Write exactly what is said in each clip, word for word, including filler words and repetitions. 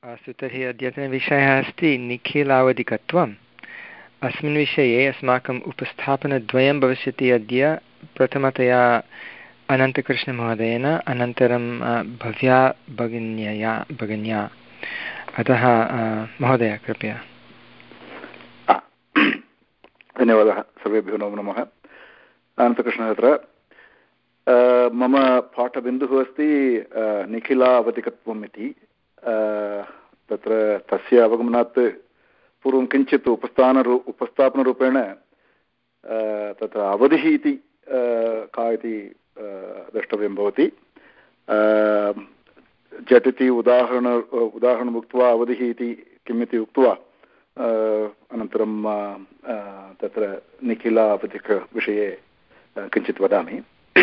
अस्तु, तर्हि अद्यतनविषयः अस्ति निखिलावधिकत्वम्। अस्मिन् विषये अस्माकम् उपस्थापनद्वयं भविष्यति अद्य। प्रथमतया अनन्तकृष्णमहोदयेन, अनन्तरं भव्या भगिन्यया भगिन्या। अतः महोदय कृपया। धन्यवादः, सर्वेभ्यो नमो नमः। अनन्तकृष्णः अत्र। मम पाठबिन्दुः अस्ति निखिलावधिकत्वम् इति। तत्र तस्य अवगमनात् पूर्वं किञ्चित् उपस्थानरू उपस्थापनरूपेण तत्र अवधिः इति का इति द्रष्टव्यं भवति। झटिति उदाहरण उदाहरणम् उक्त्वा अवधिः इति किम् इति उक्त्वा अनन्तरं तत्र निखिलावधिकविषये किञ्चित् वदामि।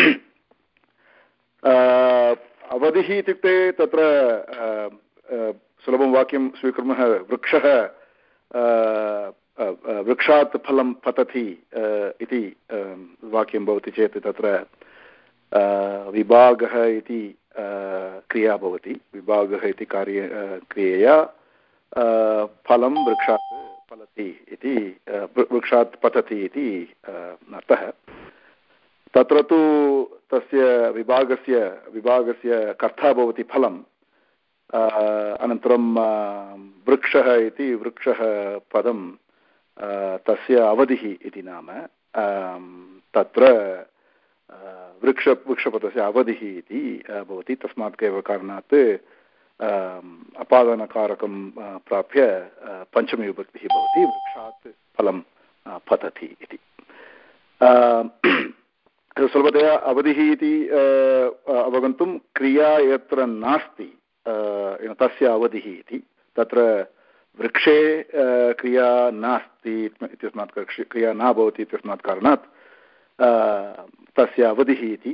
अवधिः इत्युक्ते तत्र सुलभं वाक्यं स्वीकुर्मः। वृक्षः वृक्षात् फलं पतति इति वाक्यं भवति चेत् तत्र विभागः इति क्रिया भवति। विभागः इति कार्य क्रियया फलं वृक्षात् फलति इति वृक्षात् पतति इति अर्थः। तत्र तु तस्य विभागस्य विभागस्य कर्ता भवति फलम्। अनन्तरं वृक्षः इति वृक्षः पदं तस्य अवधिः इति नाम। तत्र वृक्ष वृक्षपदस्य अवधिः इति भवति। तस्मात् एव कारणात् अपादनकारकं प्राप्य पञ्चमी विभक्तिः भवति। वृक्षात् फलं पतति इति। सुलभतया अवधिः इति अवगन्तुं क्रिया यत्र नास्ति तस्य अवधिः इति। तत्र वृक्षे क्रिया नास्ति इत्यस्मात् क्रिया न भवति इत्यस्मात् कारणात् तस्य अवधिः इति।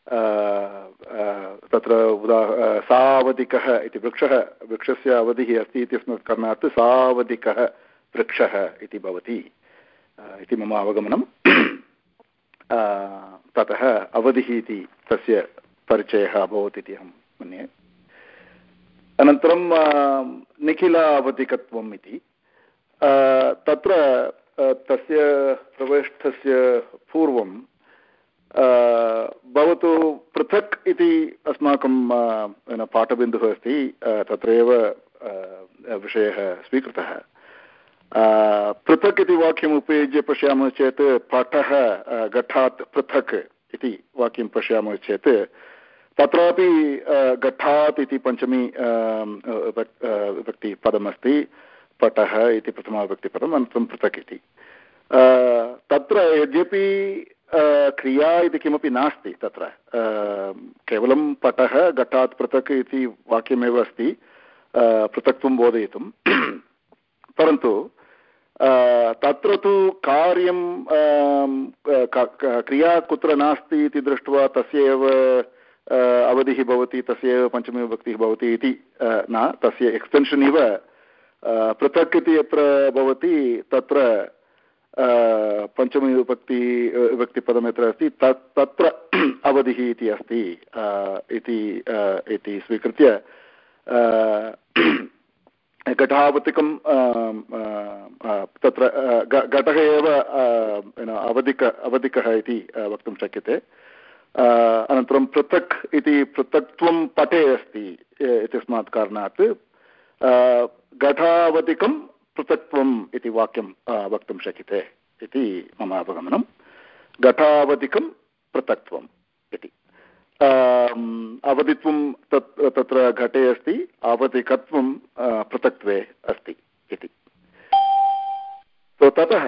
तत्र उदा सावधिकः इति वृक्षः वृक्षस्य अवधिः अस्ति इत्यस्मात् कारणात् सावधिकः वृक्षः इति भवति इति मम अवगमनम्। ततः अवधिः इति तस्य परिचयः अभवत् इति अहं मन्ये। अनन्तरं निखिलावधिकत्वम् इति। तत्र तस्य प्रवेष्टस्य पूर्वं भवतु पृथक् इति अस्माकं पाठबिन्दुः अस्ति। तत्रैव विषयः स्वीकृतः। पृथक् इति वाक्यम् उपयुज्य पश्यामः चेत् पटः घटात् पृथक् इति वाक्यं पश्यामः चेत् तत्रापि घटात् इति पञ्चमी विभक्तिपदमस्ति। पटः इति प्रथमाविभक्तिपदम्, अनन्तरं पृथक् इति। तत्र यद्यपि क्रिया इति किमपि नास्ति, तत्र केवलं पटः घटात् पृथक् इति वाक्यमेव अस्ति पृथक्त्वं बोधयितुं। परन्तु तत्र तु कार्यं क्रिया कुत्र नास्ति इति दृष्ट्वा तस्य एव अवधिः भवति, तस्य एव पञ्चमी विभक्तिः भवति इति न। तस्य एक्स्टेन्शन् इव पृथक् इति यत्र भवति तत्र पञ्चमी विभक्ति विभक्तिपदम् यत्र अस्ति तत् तत्र अवधिः इति अस्ति इति स्वीकृत्य घटावधिकं तत्र घटः एव अवधिक अवधिकः इति वक्तुं शक्यते। अनन्तरं पृथक् इति पृथक्त्वं पटे अस्ति इत्यस्मात् कारणात् घटावधिकं पृथक्त्वम् इति वाक्यं वक्तुं शक्यते इति मम अवगमनं। घटावधिकं पृथक्त्वम् इति। अवधित्वं तत् तत्र घटे अस्ति, अवधिकत्वं पृथक्त्वे अस्ति इति। ततः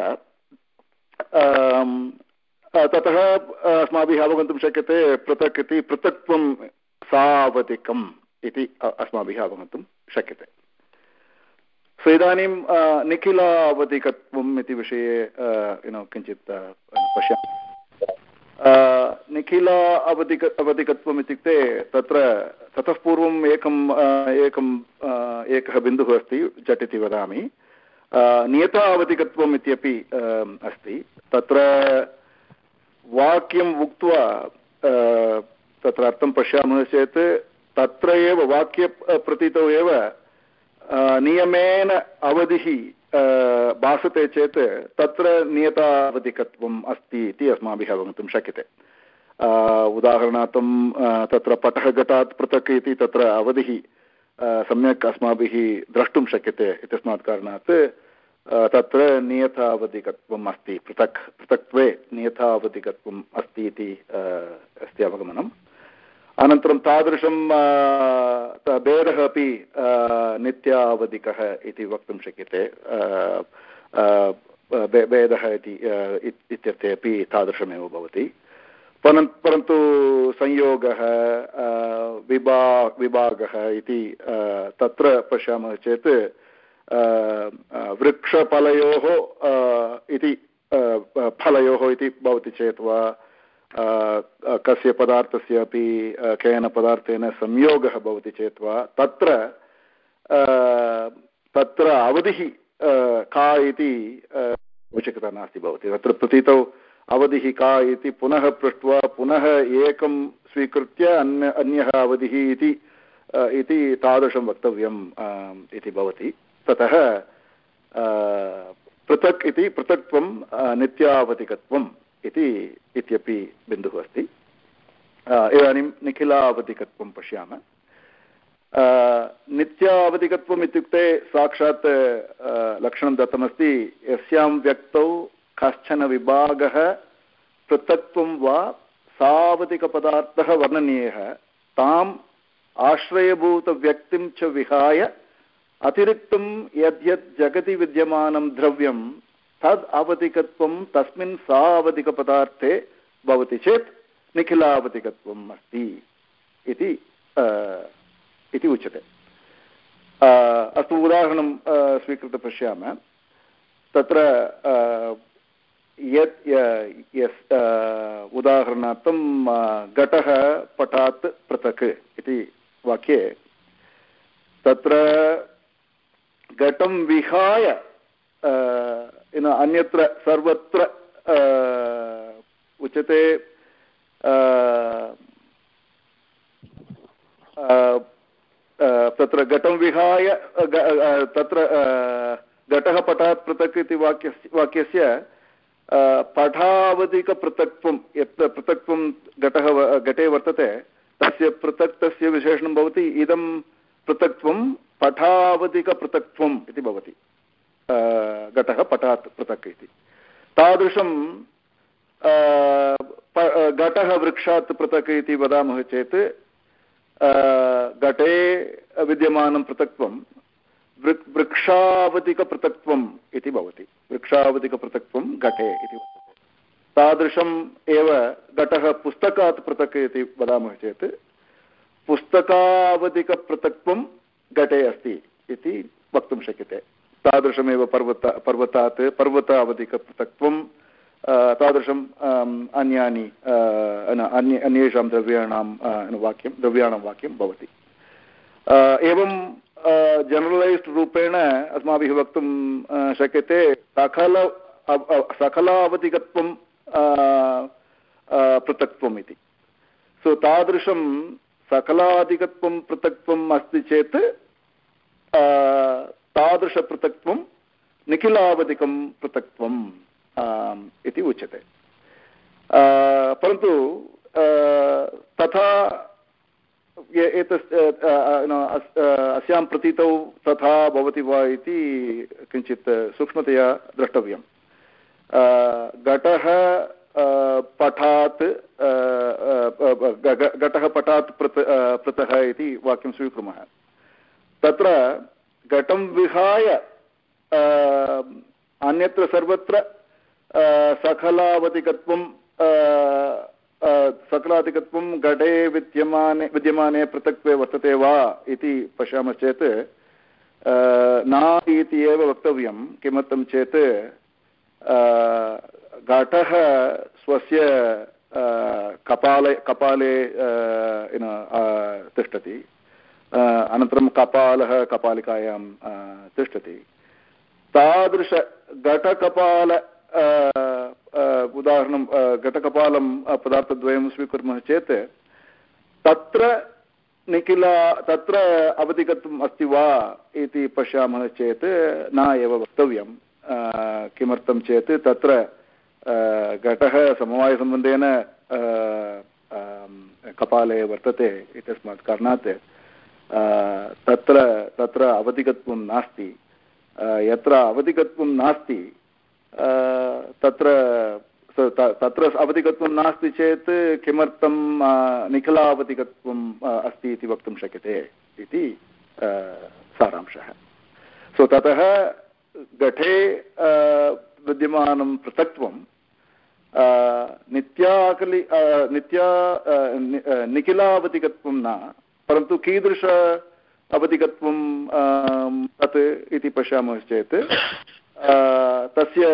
ततः अस्माभिः अवगन्तुं शक्यते पृथक् इति पृथक्त्वं सावधिकम् इति अस्माभिः अवगन्तुं शक्यते। सो इदानीं निखिलावधिकत्वम् इति विषये किञ्चित् पश्यामः। निखिल अवधिक अवधिकत्वम् इत्युक्ते तत्र ततः पूर्वम् एकम् एकम् एकः बिन्दुः अस्ति, झटिति वदामि। नियता अवधिकत्वम् इत्यपि अस्ति। तत्र वाक्यम् उक्त्वा तत्र अर्थं पश्यामः चेत् तत्र एव वाक्यप्रतीतौ एव नियमेन अवधिः भासते चेत् तत्र नियतावधिकत्वम् अस्ति इति अस्माभिः अवगन्तुं शक्यते। उदाहरणार्थं तत्र पटः घटात् पृथक् इति तत्र अवधिः सम्यक् अस्माभिः द्रष्टुं शक्यते इत्यस्मात् कारणात् तत्र नियतावधिकत्वम् अस्ति, पृथक् पृथक्त्वे नियतावधिकत्वम् अस्ति इति अस्ति अवगमनम्। अनन्तरं तादृशं भेदः अपि नित्यावधिकः इति वक्तुं शक्यते। भेदः इति इत्यर्थे अपि तादृशमेव भवति। परं परन्तु संयोगः विभा विभागः इति तत्र पश्यामः चेत् वृक्षफलयोः इति फलयोः इति भवति चेत् वा कस्य पदार्थस्य अपि केन पदार्थेन संयोगः भवति चेत् वा तत्र तत्र अवधिः का इति आवश्यकता नास्ति भवति। तत्र प्रतीतौ अवधिः का इति पुनः पृष्ट्वा पुनः एकं स्वीकृत्य अन्य अन्यः अवधिः इति इति तादृशं वक्तव्यम् इति भवति। ततः पृथक् इति पृथक्त्वं नित्यावधिकत्वम् इति इत्यपि बिन्दुः अस्ति। इदानीं निखिलावधिकत्वं पश्यामः। नित्यावधिकत्वम् इत्युक्ते साक्षात् लक्षणं दत्तमस्ति, यस्यां व्यक्तौ कश्चन विभागः पृथक्त्वं वा सावधिकपदार्थः वर्णनीयः ताम् आश्रयभूतव्यक्तिं च विहाय अतिरिक्तं यद्यत् जगति विद्यमानं द्रव्यं तद् अवधिकत्वं तस्मिन् सावधिकपदार्थे भवति चेत् निखिलावधिकत्वम् अस्ति इति इति उच्यते। अस्तु, उदाहरणं स्वीकृत्य पश्यामः। तत्र यत् यस् उदाहरणार्थं घटः पटात् पृथक् इति वाक्ये तत्र घटं विहाय अन्यत्र सर्वत्र उच्यते तत्र घटं विहाय तत्र घटः पटात् पृथक् इति वाक्यस्य वाक्यस्य पठावधिकपृथक्त्वं यत् पृथक्त्वं घटः घटे वर्तते तस्य पृथक्तस्य विशेषणं भवति इदं पृथक्त्वं पठावधिकपृथक्त्वम् इति भवति। घटः पटात् पृथक् इति तादृशं घटः वृक्षात् पृथक् इति वदामः चेत् घटे विद्यमानं पृथक्त्वं वृक्षावधिकपृथक्त्वम् इति भवति। वृक्षावधिकपृथक्त्वं घटे इति वर्तते। तादृशम् एव घटः पुस्तकात् पृथक् इति वदामः चेत् पुस्तकावधिकपृथक्त्वं घटे अस्ति इति वक्तुं शक्यते। तादृशमेव पर्वत पर्वतात् पर्वतावधिकपृथक्त्वं तादृशम् अन्यानि अन्य अन्येषां द्रव्याणां वाक्यं द्रव्याणां वाक्यं भवति। एवं जनरलैस्ड् रूपेण अस्माभिः वक्तुं शक्यते सकल सकलावधिकत्वं पृथक्त्वम् इति। सो तादृशं सकलाधिकत्वं पृथक्त्वम् अस्ति चेत् तादृशपृथक्त्वं निखिलावधिकं पृथक्त्वम् इति उच्यते। परन्तु तथा एतस् अस्यां प्रतीतौ तथा भवति वा इति किञ्चित् सूक्ष्मतया द्रष्टव्यं। घटः पटात् घटः पटात् पृथ पृथः इति वाक्यं स्वीकुर्मः। तत्र घटं विहाय अन्यत्र सर्वत्र सकलावधिकत्वं सकलाधिकत्वं घटे विद्यमाने विद्यमाने पृथक्त्वे वर्तते वा इति पश्यामश्चेत् न इति एव वक्तव्यं। किमर्थं चेत् घटः स्वस्य कपाले कपाले तिष्ठति, अनन्तरं कपालः कपालिकायां तिष्ठति। तादृश घटकपाल उदाहरणं घटकपालं पदार्थद्वयं स्वीकुर्मः चेत् तत्र निखिला तत्र अवधिकत्वम् अस्ति वा इति पश्यामः चेत् न एव वक्तव्यं। किमर्थं चेत् तत्र घटः समवायसम्बन्धेन कपाले वर्तते इत्यस्मात् कारणात् तत्र तत्र अवधिकत्वं नास्ति। यत्र अवधिकत्वं नास्ति तत्र तत्र अवधिकत्वं नास्ति चेत् किमर्थं निखिलावधिकत्वम् अस्ति इति वक्तुं शक्यते इति सारांशः। सो ततः घटे विद्यमानं पृथक्त्वं नित्याकलि नित्या निखिलावधिकत्वं न, परन्तु कीदृश अवधिकत्वं तत् इति पश्यामश्चेत् तस्य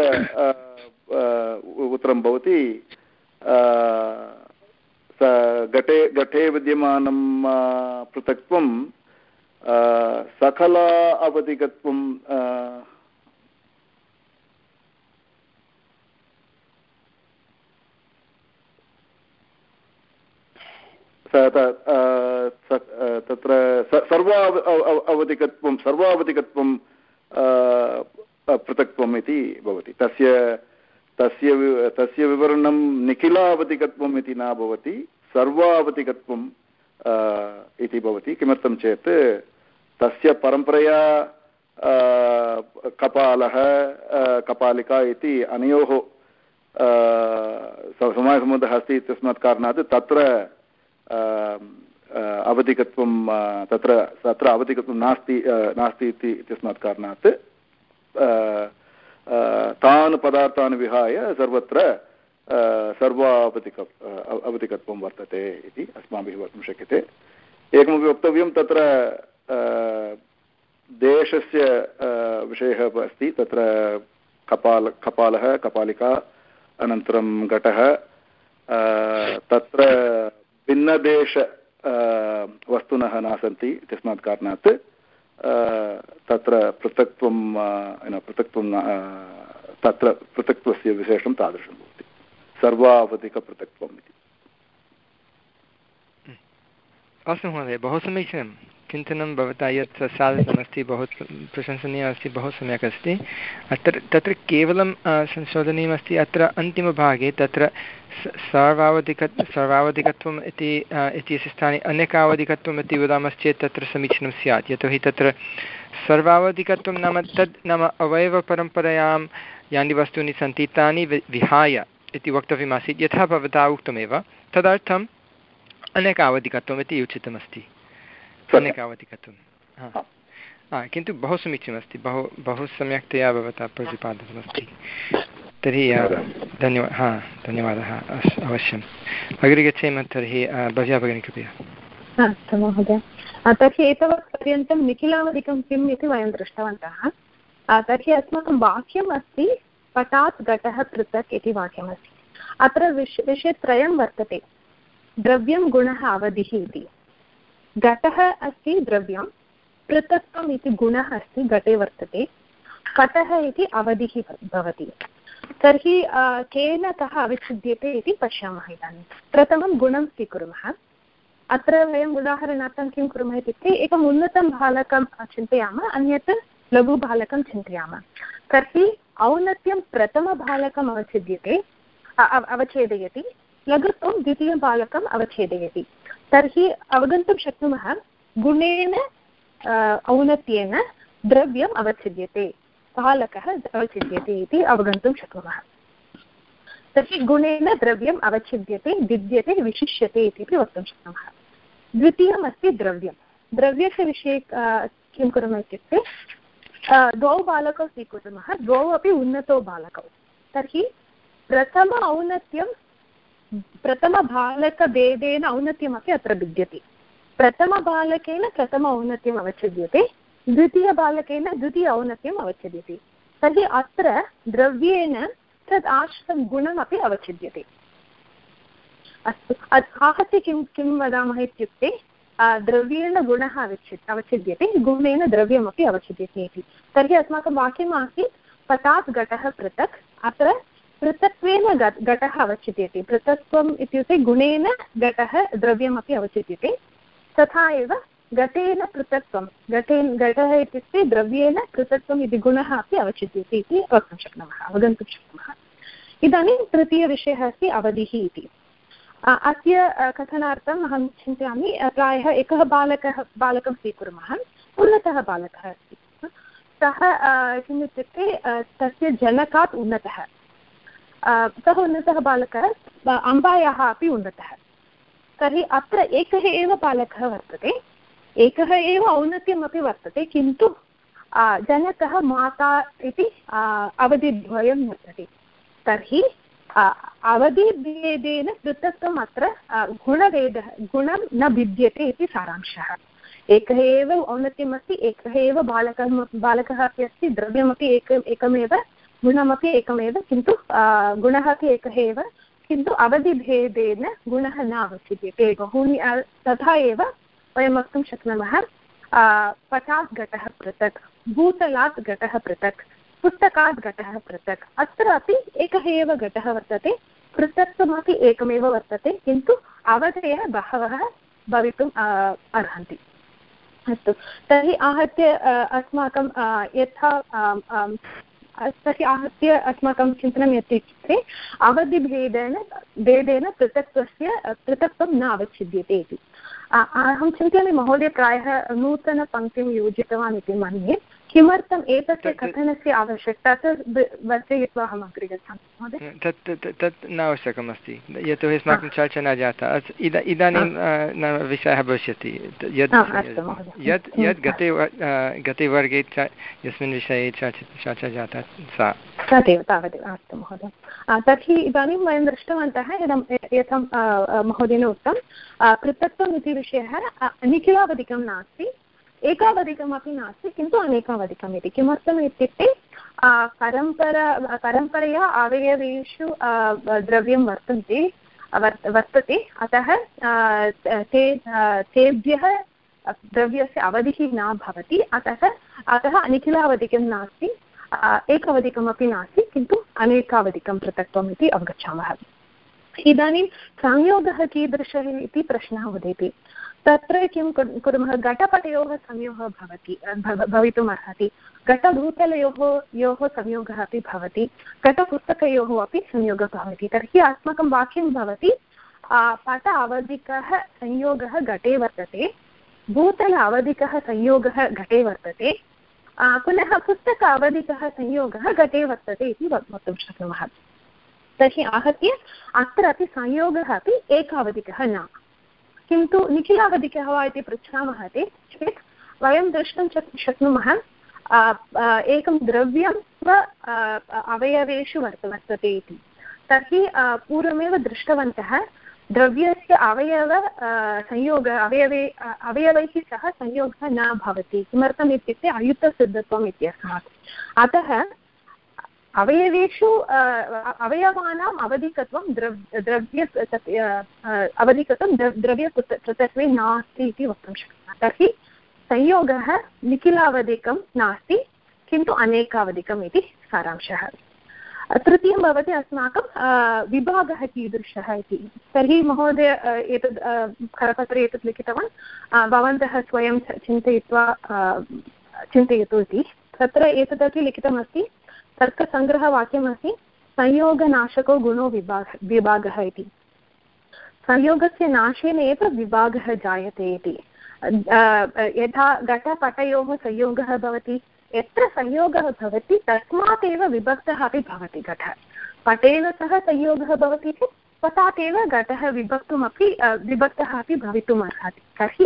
उत्तरं भवति घटे घटे विद्यमानं पृथक्त्वं सकला अवधिकत्वं तत्र सर्वा अवधिकत्वं सर्वावधिकत्वं पृथक्त्वम् इति भवति। तस्य तस्य तस्य विवरणं निखिलावधिकत्वम् इति न भवति, सर्वावधिकत्वम् इति भवति। किमर्थं चेत् तस्य परम्परया कपालः कपालिका इति अनयोः समासम्बन्धः अस्ति इत्यस्मात् कारणात् तत्र अवधिकत्वं तत्र तत्र अवधिकत्वं नास्ति नास्ति इति इत्यस्मात् कारणात् तान् पदार्थान् विहाय सर्वत्र सर्वावधिक अवधिकत्वं वर्तते इति अस्माभिः वक्तुं शक्यते। एकमपि वक्तव्यं, तत्र देशस्य विषयः अस्ति। तत्र कपाल कपालः कपालिका अनन्तरं घटः, तत्र भिन्नदेश वस्तुनः न सन्ति इत्यस्मात् कारणात् तत्र पृथक्त्वं पृथक्त्वं तत्र पृथक्त्वस्य विशेषं तादृशं भवति, सर्वावधिकपृथक्त्वम् इति। अस्तु महोदय, बहु समीचीनं चिन्तनं भवता यत् साधितमस्ति, बहु प्रशंसनीयम् अस्ति, बहु सम्यक् अस्ति। अत्र तत्र केवलं संशोधनीयमस्ति अत्र अन्तिमभागे तत्र सर्वावधिक सर्वावधिकत्वम् इति इत्यस्य स्थाने अनेकावधिकत्वम् इति वदामश्चेत् तत्र समीचीनं स्यात्। यतोहि तत्र सर्वावधिकत्वं नाम तद् नाम अवयवपरम्परायां यानि वस्तूनि सन्ति तानि विहाय इति वक्तव्यमासीत्, यथा भवता उक्तमेव। तदर्थम् अनेकावधिकत्वम् इति उचितमस्ति, अनेकावधिकत्वं। हा, किन्तु बहु समीचीनमस्ति, बहु बहु सम्यक्तया भवता प्रतिपादितमस्ति। तर्हि धन्यवादः। हा, धन्यवादः। अवश्यम् अग्रे गच्छेम। तर्हि भव्या भगिनी कृपया। अस्तु महोदय, तर्हि एतावत् पर्यन्तं निखिलावधिकं किम् इति वयं दृष्टवन्तः। तर्हि अस्माकं वाक्यम् अस्ति पटात् घटः पृथक् इति वाक्यमस्ति। अत्र विष विषयत्रयं वर्तते, द्रव्यं गुणः अवधिः इति। घटः अस्ति द्रव्यं, पृथक्त्वम् इति गुणः अस्ति घटे वर्तते, पटः इति अवधिः भवति। तर्हि केन कः अवच्छिद्यते इति पश्यामः। इदानीं प्रथमं गुणं स्वीकुर्मः। अत्र वयम् उदाहरणार्थं किं कुर्मः इत्युक्ते एकम् उन्नतं बालकं चिन्तयामः, अन्यत् लघुबालकं चिन्तयामः। तर्हि औन्नत्यं प्रथमबालकम् अवच्छिद्यते अवच्छेदयति, लघुत्वं द्वितीयबालकम् अवच्छेदयति। तर्हि अवगन्तुं शक्नुमः गुणेन औन्नत्येन द्रव्यम् अवच्छिद्यते, बालकः अवच्छिद्यते इति अवगन्तुं शक्नुमः। तर्हि गुणेन द्रव्यम् अवच्छिद्यते, भिद्यते, विशिष्यते इति वक्तुं शक्नुमः। द्वितीयम् अस्ति द्रव्यं। द्रव्यस्य विषये किं कुर्मः इत्युक्ते द्वौ बालकौ स्वीकुर्मः, द्वौ अपि उन्नतौ बालकौ। तर्हि प्रथम औन्नत्यं प्रथमबालकभेदेन औन्नत्यमपि अत्र भिद्यते। प्रथमबालकेन प्रथम औन्नत्यम् अवच्छिद्यते, द्वितीयबालकेन द्वितीय औन्नत्यम् अवच्छिद्यते। तर्हि अत्र द्रव्येण तद् आश्रितं गुणमपि अवच्छिद्यते। अस्तु, आहत्य किं किं वदामः इत्युक्ते द्रव्येण गुणः अवच्छि अवच्छिद्यते, गुणेन द्रव्यमपि अवच्छिद्यते इति। तर्हि अस्माकं वाक्यम् आसीत् पटात् घटः पृथक्। अत्र पृथक्त्वेन घटः अवच्छिद्यते। पृथक्त्वम् इत्युक्ते गुणेन घटः द्रव्यमपि अवच्छिद्यते, तथा एव घटेन पृथक्त्वं घटेन घटः इत्युक्ते द्रव्येण पृथक्त्वम् इति गुणः अपि अवचित्यते इति वक्तुं शक्नुमः अवगन्तुं शक्नुमः। इदानीं तृतीयविषयः अस्ति अवधिः इति। अस्य कथनार्थम् अहं चिन्तयामि प्रायः एकः बालकः बालकं स्वीकुर्मः उन्नतः बालकः अस्ति सः किम् इत्युक्ते तस्य जनकात् उन्नतः सः उन्नतः बालकः अम्बायाः अपि उन्नतः। तर्हि अत्र एकः एव बालकः वर्तते एकः एव औन्नत्यमपि वर्तते किन्तु जनकः माता इति अवधिद्वयं वर्तते। तर्हि अवधिभेदेन पृथक्त्वम् अत्र गुणभेदः गुणं न भिद्यते इति सारांशः। एकः एव औन्नत्यमस्ति एकः एव बालकः बालकः अपि अस्ति द्रव्यमपि एक एकमेव गुणमपि एकमेव किन्तु गुणः अपि एकः एव किन्तु अवधिभेदेन गुणः न अवचित्यते। बहूनि तथा एव वयं वक्तुं शक्नुमः पटात् घटः पृथक् भूतलात् घटः पृथक् पुस्तकात् घटः पृथक्। अत्र अपि एकः एव घटः वर्तते पृथक्त्वमपि एकमेव वर्तते किन्तु अवधयः बहवः भवितुम् अर्हन्ति। अस्तु तर्हि आहत्य अस्माकं यथा तर्हि आहत्य अस्माकं चिन्तनं यत् इत्युक्ते अवधिभेदेन भेदेन पृथक्त्वस्य पृथक्त्वं न अवच्छिद्यते इति। अहं चिन्तयामि महोदय प्रायः नूतनपङ्क्तिं योजितवान् इति मन्ये। किमर्थम् एतस्य कथनस्य आवश्यकता तत् वर्जयित्वा अहम् अग्रे गच्छामि महोदय। तत् तत् न आवश्यकमस्ति यतोहि अस्माकं चर्चा न जाता। इदानीं विषयः भविष्यति यत् यत् यत् गते गते वर्गे यस्मिन् विषये चर्चा जाता सा तदेव तावदेव। अस्तु महोदय तर्हि इदानीं वयं दृष्टवन्तः इदं यथा महोदयेन उक्तं पृथक्त्वम् इति विषयः निखिलावधिकं नास्ति एकावधिकमपि नास्ति किन्तु अनेकावधिकम् इति। किमर्थम् इत्युक्ते परम्परा परम्परया अवयवेषु द्रव्यं वर्तन्ते वर्तते अतः ते तेभ्यः द्रव्यस्य अवधिः न भवति अतः अतः निखिलावधिकं नास्ति एकावधिकमपि नास्ति किन्तु अनेकावधिकं पृथक्त्वम् इति अवगच्छामः। इदानीं संयोगः कीदृशः इति प्रश्नः उदेति। तत्र किं कुर्मः घटपटयोः संयोगः भवति भवितुम् अर्हति घटभूतलयोः योः संयोगः अपि भवति घटपुस्तकयोः अपि संयोगः भवति। तर्हि अस्माकं वाक्यं भवति पट अवधिकः संयोगः घटे वर्तते भूतल अवधिकः संयोगः घटे वर्तते पुनः पुस्तक अवधिकः संयोगः घटे वर्तते इति वक्तुं शक्नुमः। तर्हि आहत्य अत्रापि संयोगः अपि एकावधिकः न किन्तु निखिलावधिकः वा इति पृच्छामः चेत् वयं द्रष्टुं शक्नुमः एकं द्रव्यं स्व अवयवेषु वर्तते इति। तर्हि पूर्वमेव दृष्टवन्तः द्रव्यस्य अवयव संयोगः अवयवे अवयवैः सह संयोगः न भवति। किमर्थम् इत्युक्ते अयुतसिद्धत्वम् इत्यस्मात्। अतः अवयवेषु अवयवानाम् अवधिकत्वं द्रव् द्रव्य अवधिकत्वं द्रव्यपृथक्त्वे नास्ति इति वक्तुं शक्नुमः। तर्हि संयोगः निखिलावधिकं नास्ति किन्तु अनेकावधिकम् इति सारांशः। तृतीयं भवति अस्माकं विभागः कीदृशः इति। तर्हि महोदय एतद् करपत्रे एतत् लिखितवान् भवन्तः स्वयं चिन्तयित्वा चिन्तयतु इति। तत्र एतदपि लिखितमस्ति तर्कसङ्ग्रहवाक्यमस्ति संयोगनाशको गुणो विभाग विभागः इति। संयोगस्य नाशेन एव विभागः जायते इति। यथा घटपटयोः संयोगः भवति यत्र संयोगः भवति तस्मात् एव विभक्तः अपि भवति घटः। पटेन सह संयोगः भवति चेत् पटात् एव घटः विभक्तुमपि विभक्तः अपि भवितुम् अर्हति। तर्हि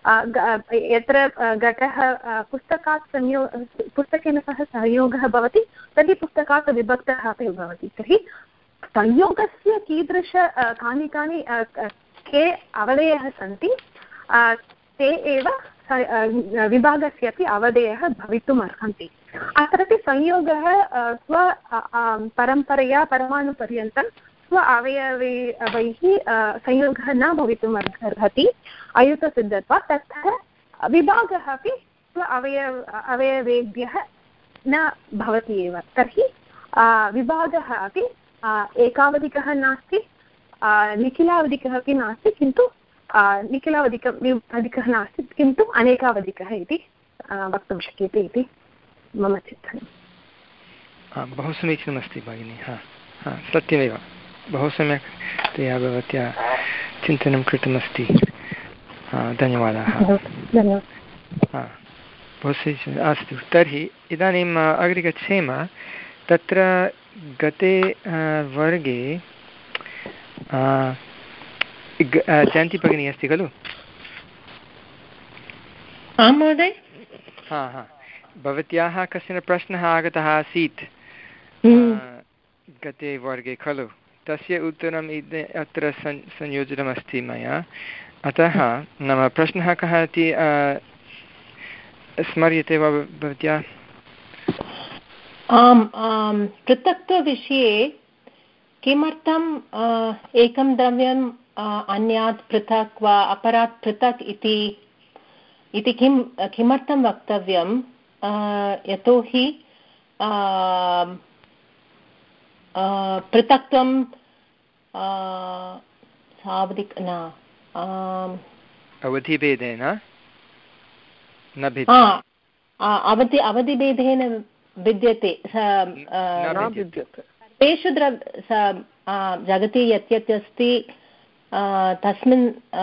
यत्र घटः पुस्तकात् संयो पुस्तकेन सह संयोगः भवति तर्हि पुस्तकात् विभक्तः अपि भवति। तर्हि संयोगस्य कीदृश कानि कानि के अवधयः सन्ति ते एव विभागस्य अपि अवधयः भवितुम् अर्हन्ति। अत्रापि संयोगः स्व परम्परया परमाणुपर्यन्तं स्व अवयवैः संयोगः न भवितुम् अर्हति अयुतसिद्धत्वात्। ततः विभागः अपि स्व अवयव अवयवेभ्यः न भवति एव। तर्हि विभागः अपि एकावधिकः नास्ति निखिलावधिकः अपि नास्ति किन्तु निखिलावधिकम् अधिकः नास्ति किन्तु अनेकावधिकः इति वक्तुं शक्यते इति मम चिन्तनं। बहु समीचीनमस्ति भगिनि। हा हा सत्यमेव बहु सम्यक् तया भवत्या चिन्तनं कृतमस्ति। धन्यवादाः। धन्यवादः। बहु समीचीनम्। अस्तु तर्हि इदानीम् अग्रे गच्छेम। तत्र गते वर्गे जयन्ती भगिनी अस्ति खलु? आं महोदय। हा हा भवत्याः कश्चन प्रश्नः आगतः आसीत् गते वर्गे खलु? तस्य उत्तरम् इद अत्र सं संयोजितमस्ति मया। अतः नाम प्रश्नः कः इति स्मर्यते वा भवत्या? आम्, पृथक्त्वविषये किमर्थम् एकं द्रव्यम् अन्यात् पृथक् वा अपरात् पृथक् इति इति किं किमर्थं वक्तव्यं? यतोहि पृथक्त्वं सावधिक न अवधिभेदेन न अवधि अवधिभेदेन विद्यते। सर्वेषु द्रव जगति यत् यत् अस्ति तस्मिन्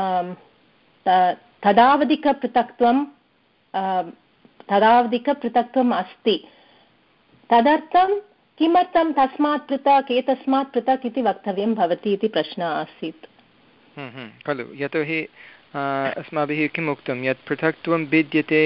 तदावधिकपृथक्त्वं तदावधिकपृथक्त्वम् अस्ति। तदर्थं किमर्थं तस्मात् पृथक् एतस्मात् पृथक् इति वक्तव्यं भवति इति प्रश्नः आसीत् खलु? यतोहि अस्माभिः किम् उक्तं यत् पृथक्त्वं भिद्यते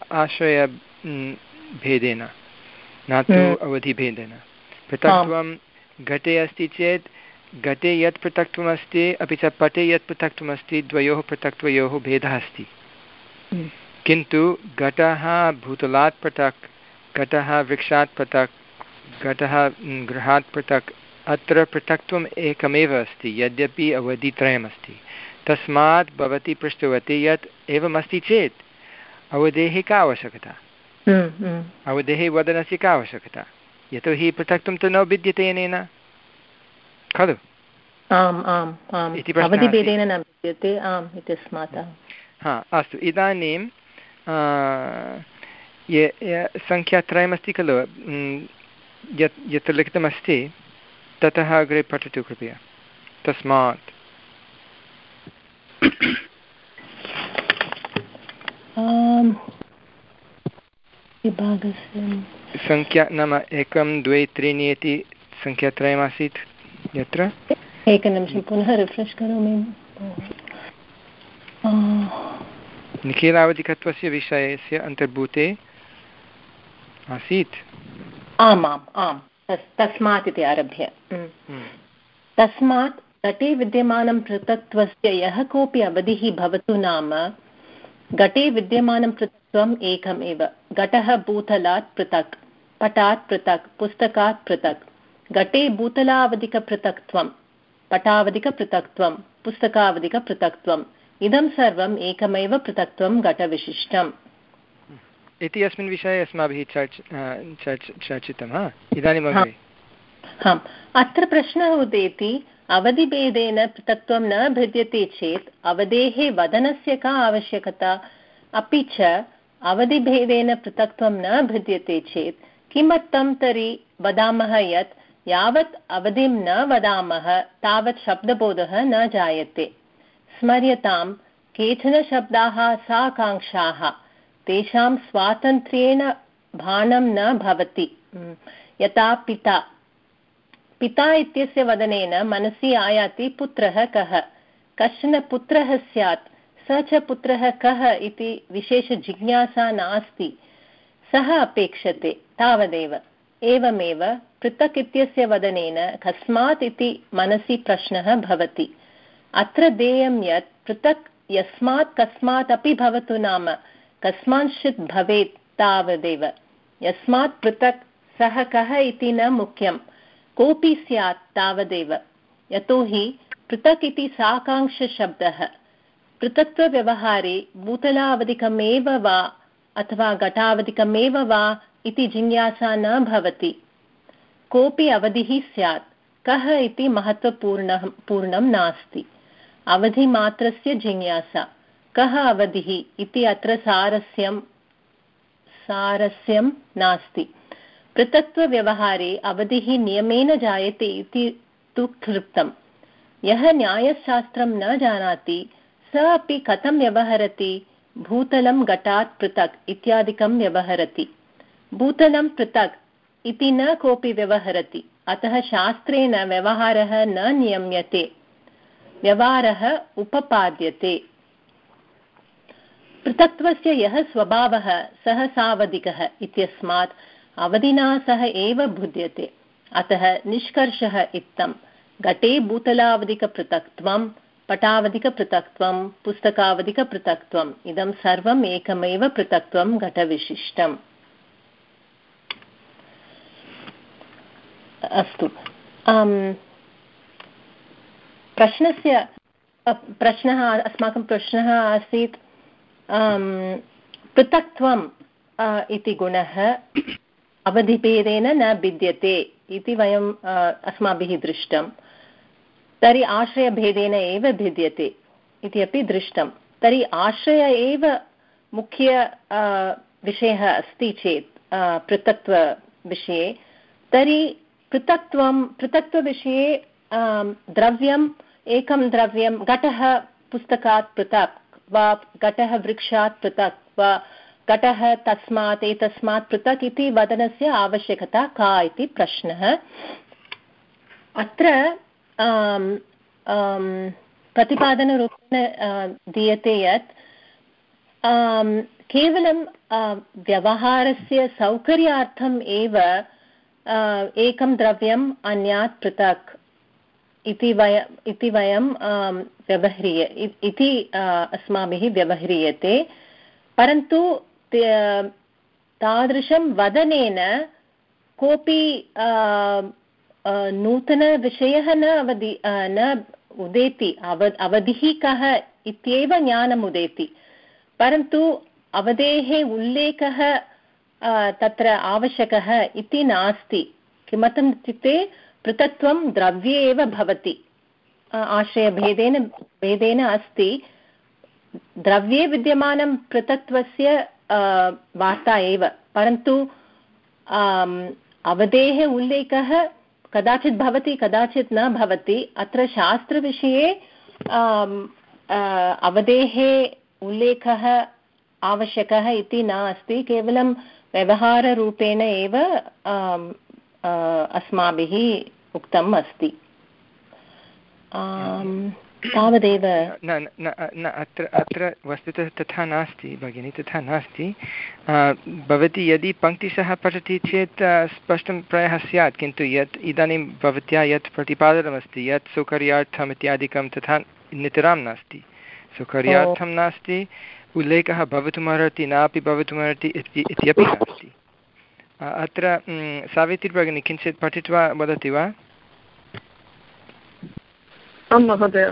आश्रयभेदेन न तु अवधिभेदेन। पृथक्त्वं घटे अस्ति चेत् घटे यत् पृथक्त्वमस्ति अपि च पटे यत् पृथक्त्वमस्ति द्वयोः पृथक्त्वयोः भेदः अस्ति। किन्तु घटः भूतलात् पृथक्, घटः वृक्षात् पृथक्, घटः गृहात् पृथक्। अत्र पृथक्त्वम् एकमेव अस्ति यद्यपि अवधित्रयमस्ति। तस्मात् भवती पृष्टवती यत् एवमस्ति चेत् अवधेः का आवश्यकता? अवधेः वदनस्य का आवश्यकता? यतोहि पृथक्त्वं तु न भिद्यते अनेन खलु? आम् आम् आम् अवधिभेदेन न विद्यते आम् इत्यस्मात्। हा अस्तु। इदानीं सङ्ख्यात्रयमस्ति खलु यत् यत्र लिखितमस्ति ततः अग्रे पठतु कृपया। तस्मात् सङ्ख्या नाम एकं द्वे त्रीणि इति सङ्ख्यात्रयमासीत् यत्र। एकनिमिषं पुनः रिफ्रेश् करोमि। निखिलावधिकत्वस्य विषयस्य अन्तर्भूते आसीत्। आम् आम् आम् तस्मात् इति आरभ्य। तस्मात् घटे विद्यमानं पृथक्त्वस्य यः कोऽपि अवधिः भवतु नाम घटे विद्यमानं पृथक्त्वम् एकम् एव। घटः भूतलात् पृथक्, पटात् पृथक्, पुस्तकात् पृथक्। घटे भूतलावधिकपृथक्त्वं, पटावधिकपृथक्त्वं, पुस्तकावधिकपृथक्त्वम्। इदं सर्वम् एकमेव पृथक्त्वं घटविशिष्टम् इति अस्मिन् विषये अस्माभिः चर्च चर्च चर्चितं। हा इदानीम् अग्रे। आम्, अत्र प्रश्नः उदेति अवधिभेदेन पृथक्त्वं न भिद्यते चेत् अवधेः वदनस्य का आवश्यकता? अपि च अवधिभेदेन पृथक्त्वं न भिद्यते चेत् किमर्थं तर्हि वदामः यत् यावत् अवधिं न वदामः तावत् शब्दबोधः न जायते? स्मर्यतां केचन शब्दाः साकाङ्क्षाः तेषां स्वातन्त्र्येण भानं न भवति। यथा पिता। पिता इत्यस्य वदनेन मनसि आयाति पुत्रः कः। कश्चन पुत्रः स्यात्, स च पुत्रः कः इति विशेषजिज्ञासा नास्ति, सः अपेक्षते तावदेव। एवमेव पृथक् इत्यस्य वदनेन कस्मात् इति मनसि प्रश्नः भवति। अत्र देयं यत् पृथक् यस्मात् कस्मात् अपि भवतु नाम कस्मांश्चित् भवेत् तावदेव। यस्मात् पृथक् सः कः इति न मुख्यं, कोऽपि स्यात् तावदेव। यतोहि पृथक् इति साकाङ्क्षशब्दः। पृथक्त्वव्यवहारे भूतलावधिकमेव वा अथवा घटावधिकमेव वा इति जिज्ञासा न भवति। कोऽपि अवधिः स्यात्, कः इति महत्त्वपूर्णः पूर्णं नास्ति। अवधिमात्रस्य जिज्ञासा। कः अवधिः इति अत्र सारस्यं सारस्यं नास्ति। पृथक्त्वव्यवहारे अवधिः नियमेन जायते इति तु कृप्तम्। यः न्यायशास्त्रं न जानाति स अपि कथं व्यवहरति? भूतलं घटात् पृथक् इत्यादिकं व्यवहरति। भूतलं पृथक् इति न कोऽपि व्यवहरति, अतः शास्त्रेण व्यवहारः न नियम्यते, व्यवहारः उपपाद्यते। पृथक्त्वस्य यः स्वभावः सः सावधिकः इत्यस्मात् अवधिना सह एव बुध्यते। अतः निष्कर्षः इत्थं: घटे भूतलावधिकपृथक्त्वं, पटावधिकपृथक्त्वं, पुस्तकावधिकपृथक्त्वम्, इदं सर्वम् एकमेव पृथक्त्वं घटविशिष्टम्। अस्तु, प्रश्नस्य प्रश्नः अस्माकं प्रश्नः आसीत् पृथक्त्वम् इति गुणः अवधिभेदेन न भिद्यते इति वयं अस्माभिः दृष्टं। तर्हि आश्रयभेदेन एव भिद्यते इति अपि दृष्टं। तर्हि आश्रय एव मुख्य विषयः अस्ति चेत् पृथक्त्वविषये, तर्हि पृथक्त्वं पृथक्त्वविषये द्रव्यम् एकं द्रव्यं, घटः पुस्तकात् पृथक् वा घटः वृक्षात् पृथक् वा घटः तस्मात् एतस्मात् पृथक् इति वदनस्य आवश्यकता का इति प्रश्नः। अत्र प्रतिपादनरूपेण दीयते यत् केवलं व्यवहारस्य सौकर्यार्थम् एव एकं द्रव्यम् अन्यात् पृथक् इति वय इति वयं व्यवह्रिय इति अस्माभिः व्यवह्रियते, परन्तु तादृशं वदनेन कोऽपि नूतनविषयः न अवधि न उदेति। अव अवधिः कः इत्येव ज्ञानम् उदेति, परन्तु अवधेः उल्लेखः तत्र आवश्यकः इति नास्ति। किमर्थम् इत्युक्ते पृथक्त्वं द्रव्ये एव भवति, आश्रयभेदेन भेदेन अस्ति। द्रव्ये विद्यमानं पृथक्त्वस्य वार्ता एव, परन्तु अवधेः उल्लेखः कदाचित् भवति कदाचित् न भवति। अत्र शास्त्रविषये अवधेः उल्लेखः आवश्यकः इति नास्ति, केवलं व्यवहाररूपेण एव अस्माभिः उक्तम् अस्ति। तावदेव। न न अत्र अत्र वस्तुतः तथा नास्ति भगिनी, तथा नास्ति। भवती यदि पङ्क्तिशः पठति चेत् स्पष्टं प्रायः स्यात्, किन्तु यत् इदानीं भवत्या यत् प्रतिपादितमस्ति यत् सौकर्यार्थम् इत्यादिकं तथा नितरां नास्ति। सौकर्यार्थं नास्ति, उल्लेखः भवितुमर्हति नापि भवितुमर्हति इत्यपि नास्ति। अत्र सावित्री भगिनी किञ्चित् पठित्वा वदति वा? आं महोदय,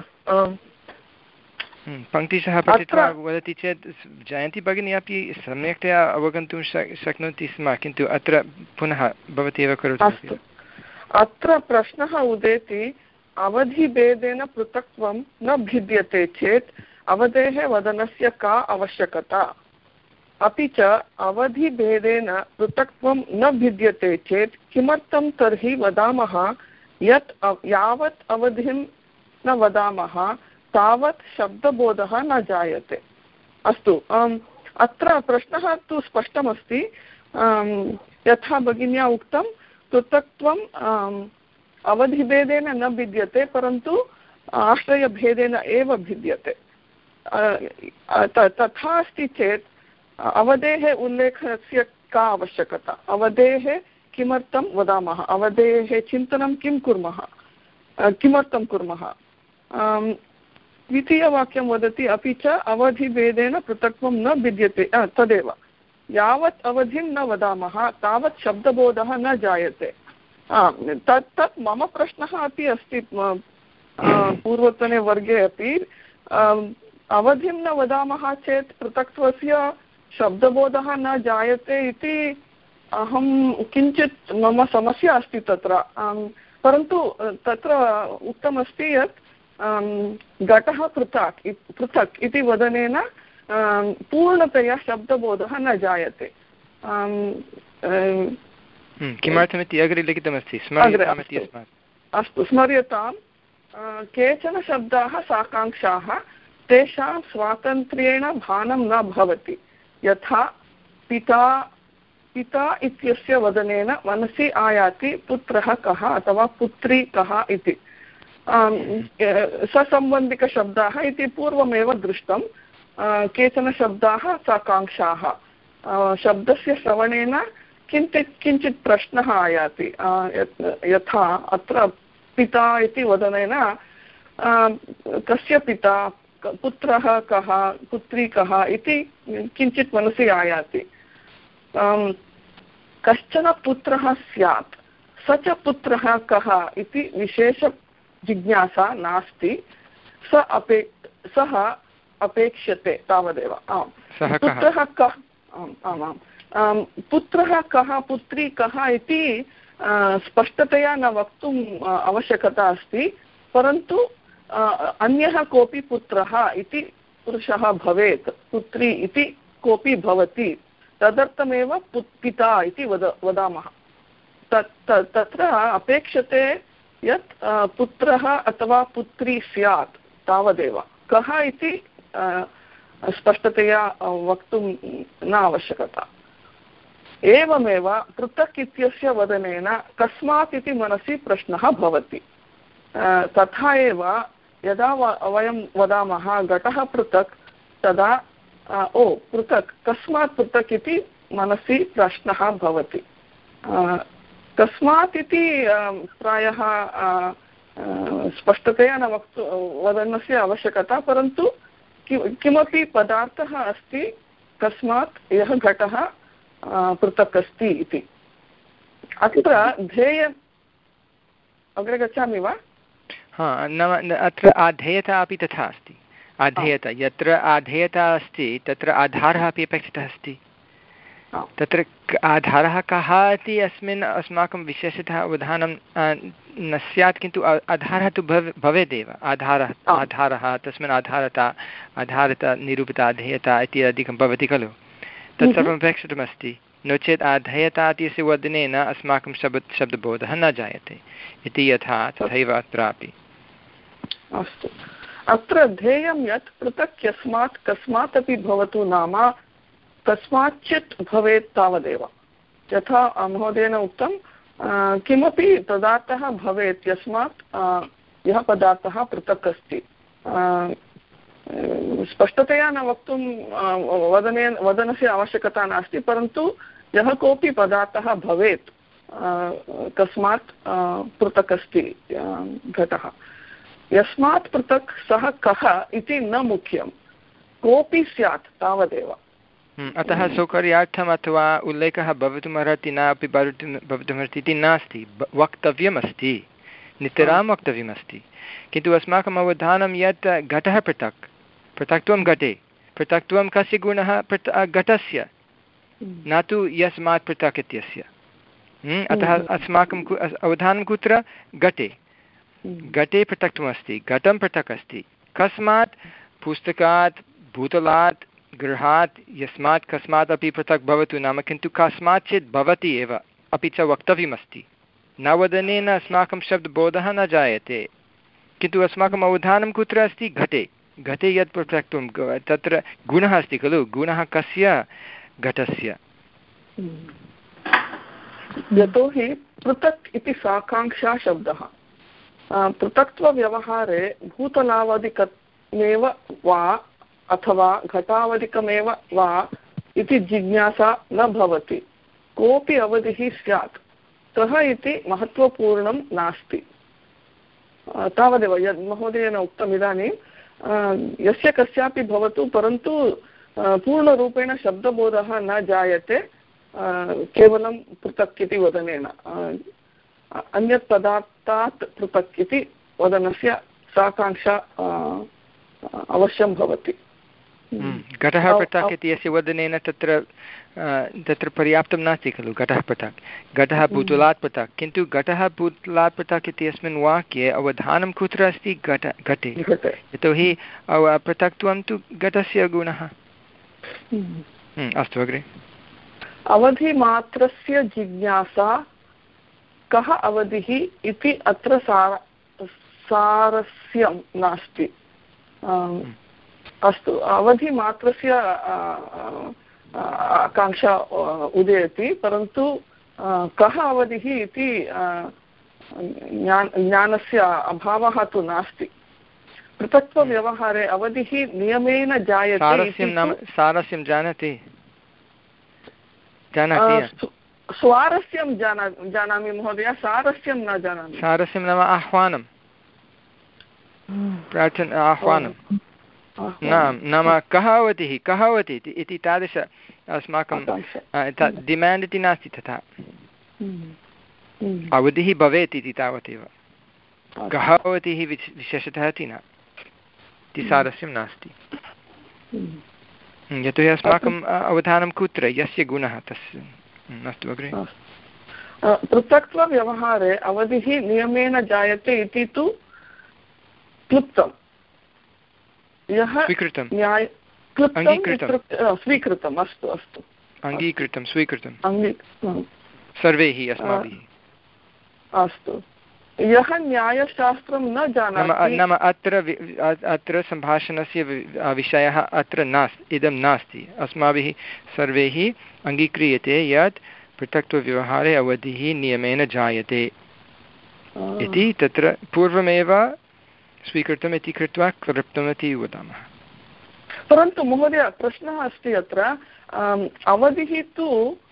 पङ्क्तिशः पठित्वा वदति चेत् जयन्ती भगिनी अपि सम्यक्तया अवगन्तुं शक्नोति स्म, किन्तु अत्र पुनः भवती एव करोतु। अत्र प्रश्नः उदेति अवधिभेदेन पृथक्त्वं न भिद्यते चेत् अवधेः वदनस्य का आवश्यकता, अपि च अवधिभेदेन पृथक्त्वं न भिद्यते चेत् किमर्थं तर्हि वदामः यत् यावत् अवधिं न वदामः तावत् शब्दबोधः न जायते। अस्तु, अत्र प्रश्नः तु स्पष्टमस्ति। यथा भगिन्या उक्तं पृथक्त्वं अवधिभेदेन न भिद्यते, परन्तु आश्रयभेदेन एव भिद्यते। तथा अस्ति चेत् अवधेः उल्लेखस्य का आवश्यकता, अवधेः किमर्थं वदामः, अवधेः चिन्तनं किं कुर्मः, किमर्थं कुर्मः। द्वितीयवाक्यं वदति अपि च अवधिभेदेन पृथक्त्वं न भिद्यते, तदेव यावत् अवधिं न वदामः तावत् शब्दबोधः न जायते। तत् तत् मम प्रश्नः अपि अस्ति पूर्वतने वर्गे अपि। अवधिं न वदामः चेत् पृथक्त्वस्य शब्दबोधः न जायते इति अहं किञ्चित् मम समस्या अस्ति तत्र। परन्तु तत्र उक्तमस्ति यत् घटः पृथक् पृथक् इति वदनेन पूर्णतया शब्दबोधः न जायते। किमर्थमिति अग्रे लिखितमस्ति, अस्तु स्मर्यतां केचन शब्दाः साकाङ्क्षाः तेषां स्वातन्त्र्येण भानं न भवति, यथा पिता पिता इत्यस्य वदनेन मनसि आयाति पुत्रः कः अथवा पुत्री कः इति। ससम्बन्धिकशब्दाः इति पूर्वमेव दृष्टं। केचन शब्दाः साकाङ्क्षाः, शब्दस्य श्रवणेन किञ्चित् किञ्चित् प्रश्नः आयाति, यथा अत्र पिता इति वदनेन कस्य पिता, पुत्रः कः, पुत्री कः इति किञ्चित् मनसि आयाति। कश्चन पुत्रः स्यात्, स च पुत्रः कः इति विशेषजिज्ञासा नास्ति, स अपे सः अपेक्ष्यते तावदेव। आम्, पुत्रः कः, आम् आमां पुत्रः कः, पुत्री कः इति स्पष्टतया न वक्तुम् आवश्यकता अस्ति, परन्तु अन्यः कोऽपि पुत्रः इति पुरुषः भवेत्, पुत्री इति कोऽपि भवति, तदर्थमेव पिता इति वद वदामः। तत् तत्र अपेक्षते यत् पुत्रः अथवा पुत्री स्यात् तावदेव, कः इति स्पष्टतया वक्तुं न आवश्यकता। एवमेव पृथक् इत्यस्य वदनेन कस्मात् इति मनसि प्रश्नः भवति। तथा एव यदा वयं वदामः घटः पृथक्, तदा ओ पृथक्, कस्मात् पृथक् इति मनसि प्रश्नः भवति। कस्मात् इति प्रायः स्पष्टतया न वक्तु वदनस्य आवश्यकता, परन्तु किमपि पदार्थः अस्ति कस्मात् यः घटः पृथक् अस्ति इति। अत्र ध्येय अग्रे गच्छामि वा? हा, नाम अत्र आधेयता अपि तथा अस्ति। आधेयता, यत्र आधेयता अस्ति तत्र आधारः अपि अपेक्षितः अस्ति। तत्र आधारः कः इति अस्मिन् अस्माकं विशेषतः अवधानं न स्यात्, किन्तु आधारः तु भव भवेदेव। आधारः आधारः तस्मिन् आधारता आधारता निरूपिता अधेयता इत्यादिकं भवति खलु, तत्सर्वम् अपेक्षितमस्ति। नो चेत् आधेयता इत्यस्य वदनेन अस्माकं शब्द शब्दबोधः न जायते इति, यथा तथैव अत्रापि। अस्तु, अत्र ध्येयं यत् पृथक् यस्मात् कस्मात् अपि भवतु, नाम कस्माच्चित् भवेत् तावदेव। यथा महोदयेन उक्तं किमपि पदार्थः भवेत् यस्मात् यः पदार्थः पृथक् अस्ति। स्पष्टतया न वक्तुं वदने वदनस्य आवश्यकता नास्ति, परन्तु यः कोऽपि पदार्थः भवेत् कस्मात् पृथक् अस्ति घटः, यस्मात् पृथक् सः कः इति न मुख्यं, कोऽपि स्यात् तावदेव। अतः सौकर्यार्थम् अथवा उल्लेखः भवितुमर्हति न अपि भवितुमर्हति इति नास्ति, वक्तव्यमस्ति, नितरां वक्तव्यमस्ति। किन्तु अस्माकम् अवधानं यत् घटः पृथक्, पृथक्त्वं घटे, पृथक्त्वं कस्य गुणः, घटस्य, न तु यस्मात् पृथक् इत्यस्य। अतः अस्माकं अवधानं कुत्र? घटे। घटे पृथक्त्वमस्ति, घटं पृथक् अस्ति। कस्मात्? पुस्तकात्, भूतलात्, गृहात्, यस्मात् कस्मात् अपि पृथक् भवतु, नाम किन्तु कस्मात् चेत् भवति एव, अपि च वक्तव्यमस्ति। न वदनेन अस्माकं शब्दबोधः न जायते, किन्तु अस्माकम् अवधानं कुत्र अस्ति? घटे। घटे यत् पृथक्त्वं, तत्र गुणः अस्ति खलु, गुणः कस्य? घटस्य। यतोहि पृथक् इति साकाङ्क्षा शब्दः। पृथक्त्वव्यवहारे भूतलावधिकमेव वा अथवा घटावधिकमेव वा इति जिज्ञासा न भवति, कोऽपि अवधिः स्यात्, कः इति महत्त्वपूर्णं नास्ति। तावदेव यद् महोदयेन उक्तम् इदानीं, यस्य कस्यापि भवतु, परन्तु पूर्णरूपेण शब्दबोधः न जायते केवलं पृथक् इति वदनेन। अन्यत् पदार्थात् पृथक् इति वदनस्य साकाङ्क्षा अवश्यं भवति। घटः पृथक् इति यस्य वदनेन तत्र तत्र पर्याप्तं नास्ति खलु घटः पृथक् घटः भूतलात् पृथक् किन्तु घटः भूतलात् पृथक् इत्यस्मिन् वाक्ये अवधानं कुत्र अस्ति घट घटे यतोहि पृथक्त्वं तु घटस्य गुणः। अस्तु अग्रे। अवधिमात्रस्य जिज्ञासा कः अवधिः इति अत्र सार सारस्यं नास्ति। अस्तु अवधिमात्रस्य आकाङ्क्षा उदेति परन्तु कः अवधिः इति ज्ञानस्य अभावः तु नास्ति। पृथक्त्वव्यवहारे अवधिः नियमेन जायते। सारस्यं नाम सारस्यं जानाति जानाति स्वारस्यं जाना जानामि महोदय सारस्यं न जानामि। सारस्यं नाम आह्वानं प्रार्थना आह्वानं नाम नाम कः अवधिः कः अवधिः इति तादृश अस्माकं डिमाण्ड् इति नास्ति तथा अवधिः भवेत् इति तावदेव कः अवधिः विशेषतः इति न इति सारस्यं नास्ति यतोहि अस्माकम् अवधानं कुत्र यस्य गुणः तस्य। अस्तु अग्रे। पृथक्त्वव्यवहारे अवधिः नियमेन जायते इति तु क्लुप्तं यः स्वीकृतं न्याय क्लुप्तं स्वीकृतम्। अस्तु अस्तु अङ्गीकृतं स्वीकृतं अङ्गी सर्वैः अस्माभिः। अस्तु यः न्यायशास्त्रं न जानाति नाम अत्र अत्र सम्भाषणस्य विषयः अत्र नास्ति इदं नास्ति अस्माभिः सर्वैः अङ्गीक्रियते यत् पृथक्त्वव्यवहारे अवधिः नियमेन जायते इति तत्र पूर्वमेव स्वीकृतम् इति कृत्वा क्लृप्तमिति वदामः। परन्तु महोदय प्रश्नः अस्ति अत्र अवधिः तु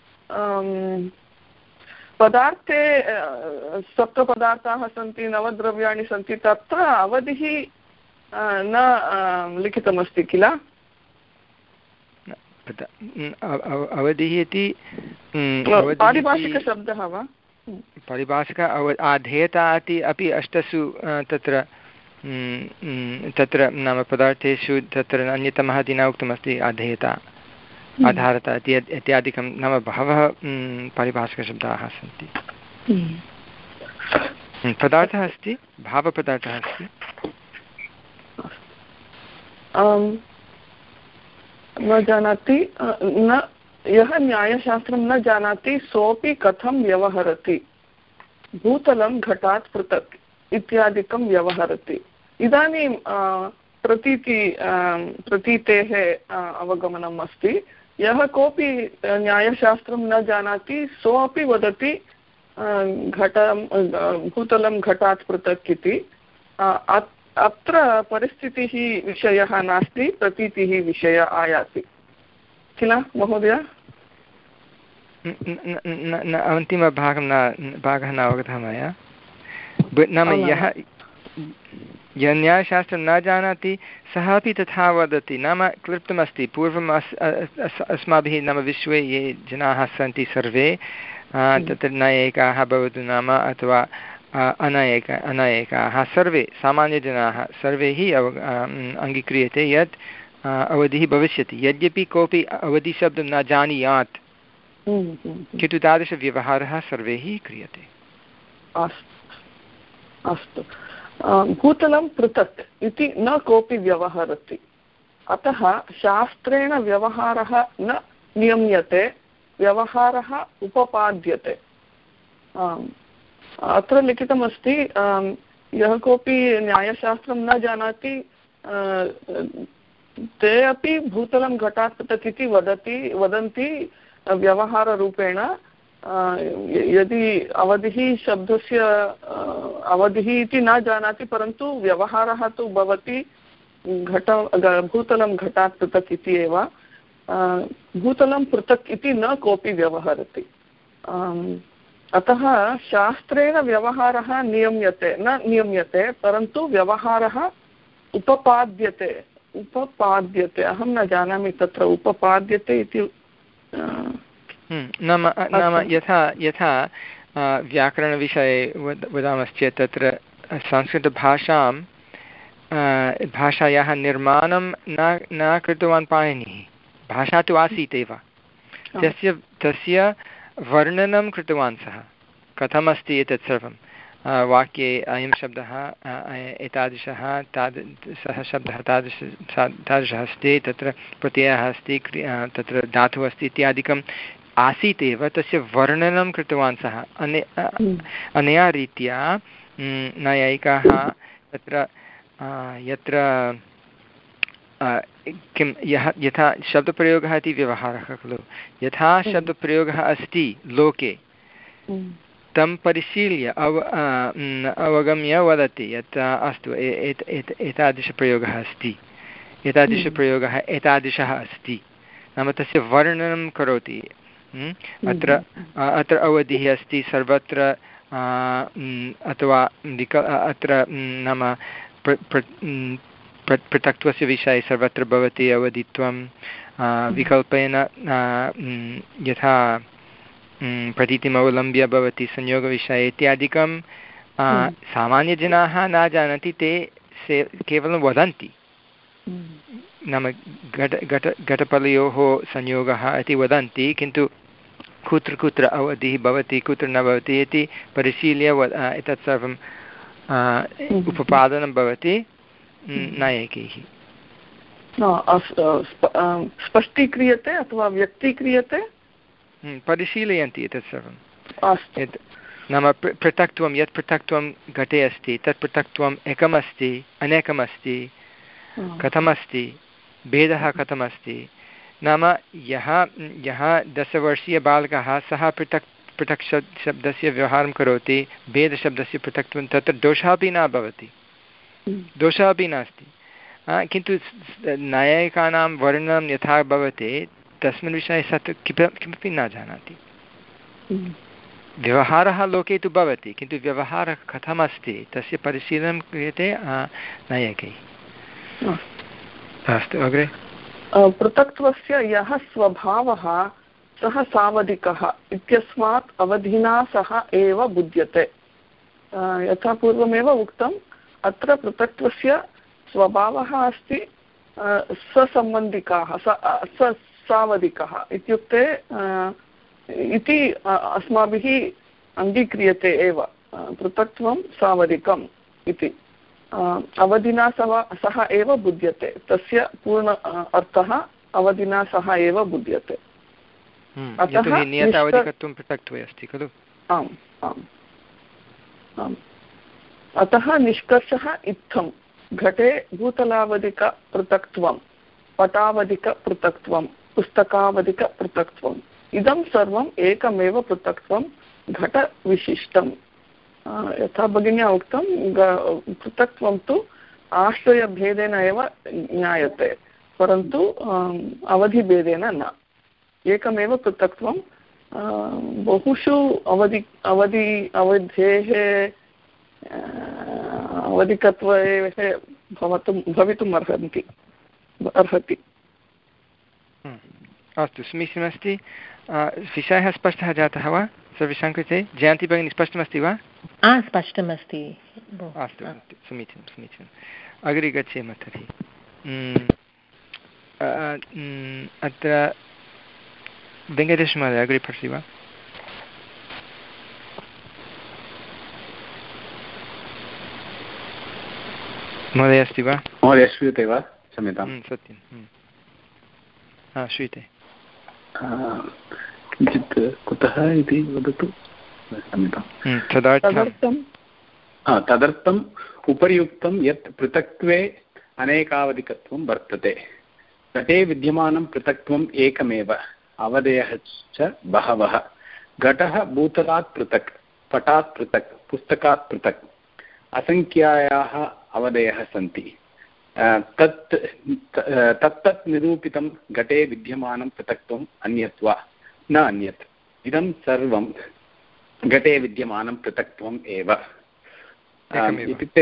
पदार्थे सप्तपदार्थाः सन्ति नवद्रव्याणि सन्ति तत्र अवधिः न लिखितमस्ति किल। अवधिः इति पारिभाषिकशब्दः वा पारिभाषिक आधेयता इति अपि अष्टसु तत्र तत्र नाम पदार्थेषु तत्र अन्यतमः इति न उक्तमस्ति आधेयता आधारता इत्यादिकं नाम बहवः पारिभाषिकशब्दाः सन्ति। पदार्थः अस्ति भावपदार्थः अस्ति। न जानाति न यः न्यायशास्त्रं न जानाति सोऽपि कथं व्यवहरति भूतलं घटात् पृथक् इत्यादिकं व्यवहरति। इदानीं प्रतीति प्रतीतेः अवगमनम् अस्ति। यः कोऽपि न्यायशास्त्रं न जानाति सोऽपि वदति घटं भूतलं घटात् पृथक् इति। अत्र परिस्थितिः विषयः नास्ति प्रतीतिः विषय आयाति किल महोदय। अन्तिमभागं न भागः न अवगतः मया। नाम यः यः न्यायशास्त्रं न जानाति सः अपि तथा वदति नाम क्लृप्तमस्ति पूर्वम् अस् अस्माभिः नाम विश्वे ये जनाः सन्ति सर्वे तत्र नैयायिकाः भवतु नाम अथवा अनैयायिक अनैयायिकाः सर्वे सामान्यजनाः सर्वे हि अव अङ्गीक्रियते यत् अवधिः भविष्यति यद्यपि कोऽपि अवधिशब्दं न जानीयात् किन्तु तादृशव्यवहारः सर्वैः क्रियते। अस्तु अस्तु भूतलं पृथक् इति न कोऽपि व्यवहरति अतः शास्त्रेण व्यवहारः न नियम्यते व्यवहारः उपपाद्यते। अत्र लिखितमस्ति यः कोऽपि न्यायशास्त्रं न जानाति ते अपि भूतलं घटात् पृथक् इति वदति वदन्ति व्यवहाररूपेण। यदि अवधिः शब्दस्य अवधिः इति न जानाति परन्तु व्यवहारः तु भवति घट भूतलं घटात् पृथक् इति एव। भूतलं पृथक् इति न कोऽपि व्यवहरति अतः शास्त्रेण व्यवहारः नियम्यते न नियम्यते परन्तु व्यवहारः उपपाद्यते उपपाद्यते। अहं न जानामि तत्र उपपाद्यते इति नाम नाम यथा यथा व्याकरणविषये वद वदामश्चेत् तत्र संस्कृतभाषां भाषायाः निर्माणं न न कृतवान् पाणिनिः। भाषा तु आसीत् एव, तस्य तस्य वर्णनं कृतवान् सः, कथमस्ति एतत् सर्वं, वाक्ये अयं शब्दः एतादृशः, ताद् सः शब्दः तादृश तादृशः अस्ति, तत्र प्रत्ययः अस्ति, तत्र धातुः अस्ति इत्यादिकम् आसीत् एव, तस्य वर्णनं कृतवान् सः। अने अनया रीत्या नैयायिकाः तत्र यत्र किं यः यथा शब्दप्रयोगः इति व्यवहारः खलु, यथा शब्दप्रयोगः अस्ति लोके तं परिशील्य अव अवगम्य वदति यत् अस्तु एतादृशप्रयोगः अस्ति, एतादृशप्रयोगः एतादृशः अस्ति, नाम तस्य वर्णनं करोति। अत्र अत्र अवधिः अस्ति सर्वत्र, अथवा विक अत्र नाम पृथक्त्वस्य विषये सर्वत्र भवति अवधित्वं, विकल्पेन यथा प्रतीतिम् अवलम्ब्य भवति संयोगविषये इत्यादिकं सामान्यजनाः न जानन्ति, ते से केवलं वदन्ति, नाम घट घट घटपलयोः संयोगः इति वदन्ति, किन्तु कुत्र कुत्र अवधिः भवति कुत्र न भवति इति परिशील्य एतत् सर्वं उपपादनं भवति नायकैः। स्पष्टीक्रियते अथवा व्यक्तीक्रियते, परिशीलयन्ति एतत् सर्वं। नाम पृथक्त्वं, यत् पृथक्त्वं घटे अस्ति तत् पृथक्त्वम् एकमस्ति अनेकमस्ति, कथमस्ति, भेदः कथमस्ति, नाम यः यः दशवर्षीयबालकः सः पृथक् पृथक् शब्दस्य व्यवहारं करोति, भेदशब्दस्य पृथक्त्वं, तत्र दोषः अपि न भवति, दोषः अपि नास्ति, किन्तु नैयायिकानां वर्णनं यथा भवति तस्मिन् विषये सः किमपि न जानाति। व्यवहारः लोके तु भवति, किन्तु व्यवहारः कथमस्ति तस्य परिशीलनं क्रियते नैयायिकैः। अस्तु, अग्रे। पृथक्त्वस्य यः स्वभावः सः सावधिकः इत्यस्मात् अवधिना सह एव बुध्यते। यथा पूर्वमेव उक्तम्, अत्र पृथक्त्वस्य स्वभावः अस्ति ससम्बन्धिकाः, स सावधिकः इत्युक्ते इति अस्माभिः अङ्गीक्रियते एव, पृथक्त्वं सावधिकम् इति। अवधिना सह सह एव बुध्यते, तस्य पूर्ण अर्थः अवधिना सह एव बुध्यते। अतः नियतावधिकत्वं पृथक्त्वे अस्ति खलु। आम् आम् आम् अतः निष्कर्षः इत्थं, घटे भूतलावधिकपृथक्त्वं, पटावधिकपृथक्त्वं, पुस्तकावधिकपृथक्त्वम्, इदं सर्वम् एकमेव पृथक्त्वं घटविशिष्टम्। यथा भगिन्या उक्तं, पृथक्त्वं तु आश्रयभेदेन एव ज्ञायते, परन्तु अवधिभेदेन न। एकमेव पृथक्त्वं बहुषु अवधि अवधि अवधेः अवधिकत्वे भवतुं भवितुम् अर्हन्ति अर्हति। अस्तु, समीचीनमस्ति। विषयः स्पष्टः जातः वा सर्वेषां कृते? जयन्ती भगिनी, स्पष्टमस्ति वा? स्पष्टमस्ति। अस्तु, समीचीनं समीचीनम्। अग्रे गच्छेम तर्हि। अत्र वेङ्कटेशमहोदय अग्रे पठति वा? महोदय अस्ति वा? महोदय श्रूयते वा? क्षम्यतां। सत्यं, हा श्रूयते। किञ्चित् कुतः इति वदतु। तदर्थं तदर्थम् उपर्युक्तं यत् पृथक्त्वे अनेकावधिकत्वं वर्तते। घटे विद्यमानं पृथक्त्वम् एकमेव, अवधयः च बहवः। घटः भूतलात् पृथक्, पटात् पृथक्, पुस्तकात् पृथक्, असङ्ख्यायाः अवधयः सन्ति। तत् तत्तत् निरूपितं घटे विद्यमानं पृथक्त्वम् अन्यत्वा न अन्यत्। इदं सर्वं घटे विद्यमानं पृथक्त्वम् एव। इत्युक्ते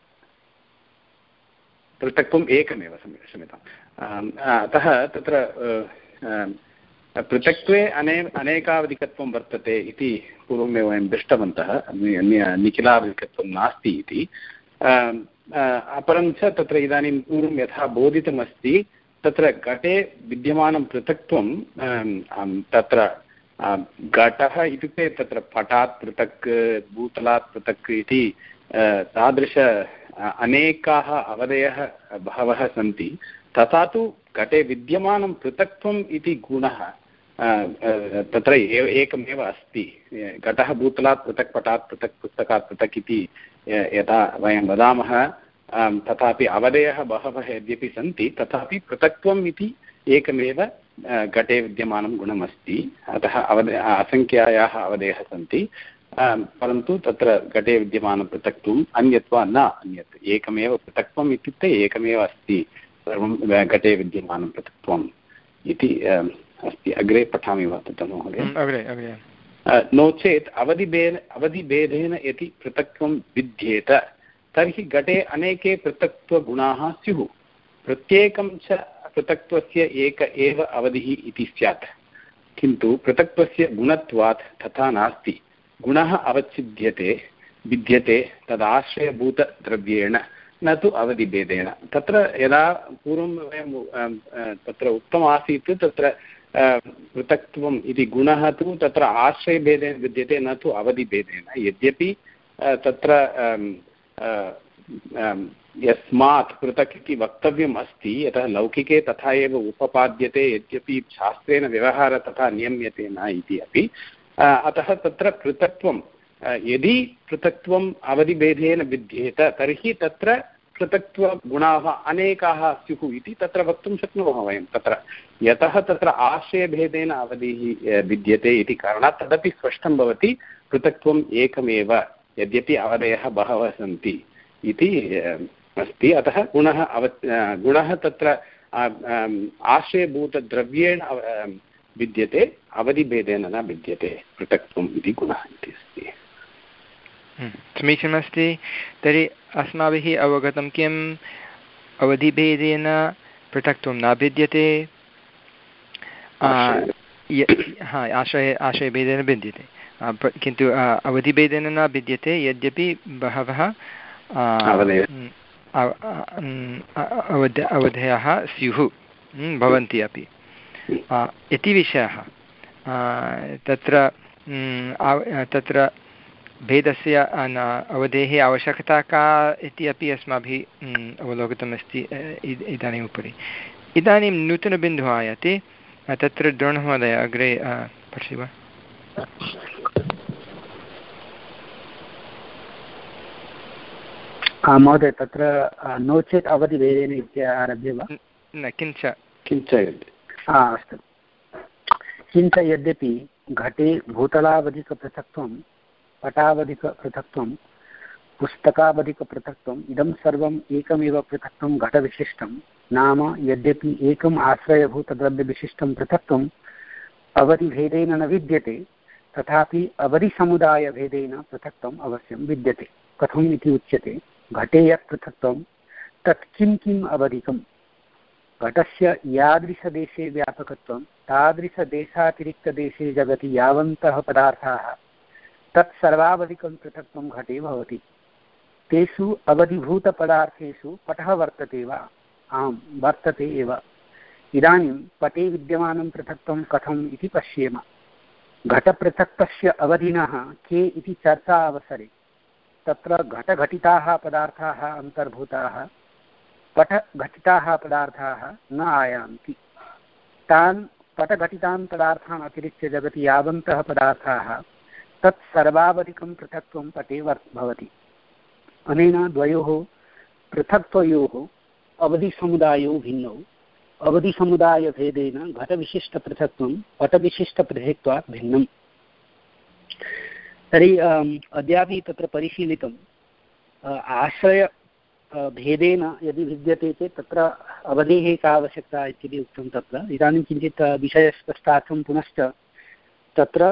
पृथक्त्वम् एकमेव, क्षम्यताम्। अतः तत्र पृथक्त्वे अने अनेकावधिकत्वं वर्तते इति पूर्वमेव वयं दृष्टवन्तः, निखिलावधिकत्वं नास्ति इति। अपरं च तत्र इदानीं पूर्वं यथा बोधितमस्ति तत्र घटे विद्यमानं पृथक्त्वं तत्र घटः इत्युक्ते तत्र पटात् पृथक् भूतलात् पृथक् इति तादृश अनेकाः अवधयः बहवः सन्ति। तथा तु घटे विद्यमानं पृथक्त्वम् इति गुणः तत्र एकमेव अस्ति। घटः भूतलात् पृथक् पटात् पृथक् पुस्तकात् पृथक् इति यथा वयं वदामः तथापि अवधयः बहवः यद्यपि सन्ति तथापि पृथक्त्वम् इति एकमेव घटे विद्यमानं गुणमस्ति। अतः अवध असङ्ख्यायाः अवधयः सन्ति, परन्तु तत्र घटे विद्यमानं पृथक्त्वम् अन्यत् वा न अन्यत् एकमेव पृथक्त्वम् इत्युक्ते एकमेव अस्ति सर्वं घटे विद्यमानं पृथक्त्वम् इति अस्ति। अग्रे पठामि वा तत्र महोदय? नो चेत् अवधिभेद अवधिभेदेन यदि पृथक्त्वं विद्येत तर्हि घटे अनेके पृथक्त्वगुणाः स्युः। प्रत्येकं च पृथक्त्वस्य एक एव अवधिः इति स्यात्, किन्तु पृथक्त्वस्य गुणत्वात् तथा नास्ति। गुणः अवच्छिद्यते विद्यते तदाश्रयभूतद्रव्येण न तु अवधिभेदेन। तत्र यदा पूर्वं वयं तत्र उक्तमासीत् तत्र पृथक्त्वम् इति गुणः तु तत्र आश्रयभेदेन विद्यते न तु अवधिभेदेन। यद्यपि तत्र यस्मात् पृथक् इति वक्तव्यम् अस्ति, यतः लौकिके तथा एव उपपाद्यते, यद्यपि शास्त्रेण व्यवहारः तथा नियम्यते न इति अपि। अतः तत्र पृथक्त्वं यदि पृथक्त्वम् अवधिभेदेन विद्येत तर्हि तत्र पृथक्त्वगुणाः अनेकाः स्युः इति तत्र वक्तुं शक्नुमः वयं। तत्र यतः तत्र आश्रयभेदेन अवधिः विद्यते इति कारणात् तदपि स्पष्टं भवति पृथक्त्वम् एकमेव यद्यपि अवधयः बहवः सन्ति इति अस्ति। अतः गुणः अव गुणः तत्र आश्रयभूतद्रव्येण विद्यते, अवधिभेदेन न विद्यते पृथक्त्वम् इति गुणः इति अस्ति। समीचीनमस्ति। तर्हि अस्माभिः अवगतं किम्? अवधिभेदेन पृथक्त्वं न भिद्यते, हा आश्रय आश्रयभेदेन भिद्यते, किन्तु अवधिभेदेन न भिद्यते यद्यपि बहवः अवध अवधयः स्युः भवन्ति अपि इति विषयः। तत्र तत्र भेदस्य अवधेः आवश्यकता का इति अपि अस्माभिः अवलोकितमस्ति इदानीम् उपरि। इदानीं नूतनबिन्दुः आयाति। तत्र द्रोणमहोदय अग्रे पठति वा? महोदय तत्र नो चेत् अवधिभेदेन इत्यारभ्य वा? न किञ्च किञ्च अस्तु। किञ्च यद्यपि घटे भूतलावधिकपृथक्त्वं पटावधिकपृथक्त्वं पुस्तकावधिकपृथक्त्वम् इदं सर्वम् एकमेव पृथक्त्वं घटविशिष्टं नाम यद्यपि एकम् आश्रयभूतद्रव्यविशिष्टं पृथक्त्वम् अवधिभेदेन न विद्यते तथापि अवधिसमुदायभेदेन पृथक्त्वम् अवश्यं विद्यते। कथम् इति उच्यते, घटे यत् पृथक्त्वं तत् किं किम् अवधिकं? घटस्य यादृशदेशे व्यापकत्वं तादृशदेशातिरिक्तदेशे जगति यावन्तः पदार्थाः तत्सर्वावधिकं पृथक्त्वं घटे भवति। तेषु अवधिभूतपदार्थेषु पटः वर्तते वा? आम्, वर्तते एव। इदानीं पटे विद्यमानं पृथक्त्वं कथम् इति पश्येम। घटपृथक्तस्य अवधिनः के इति चर्चा अवसरे तत्र घटघटिताः पदार्थाः अन्तर्भूताः, पटघटिताः पदार्थाः न आयान्ति। तान् पटघटितान् पदार्थान् अतिरिच्य जगति यावन्तः पदार्थाः तत्सर्वावधिकं पृथक्त्वं पटे वर् भवति। अनेन द्वयोः पृथक्त्वयोः अवधिसमुदायो भिन्नौ। अवधिसमुदायभेदेन घटविशिष्टपृथक्त्वं पटविशिष्टपृथक्त्वात् भिन्नम्। तर्हि अद्यापि तत्र परिशीलितम् आश्रय भेदेन यदि विद्यते चेत् तत्र अवधेः का आवश्यकता इति उक्तं। तत्र इदानीं किञ्चित् विषयस्पष्टार्थं पुनश्च तत्र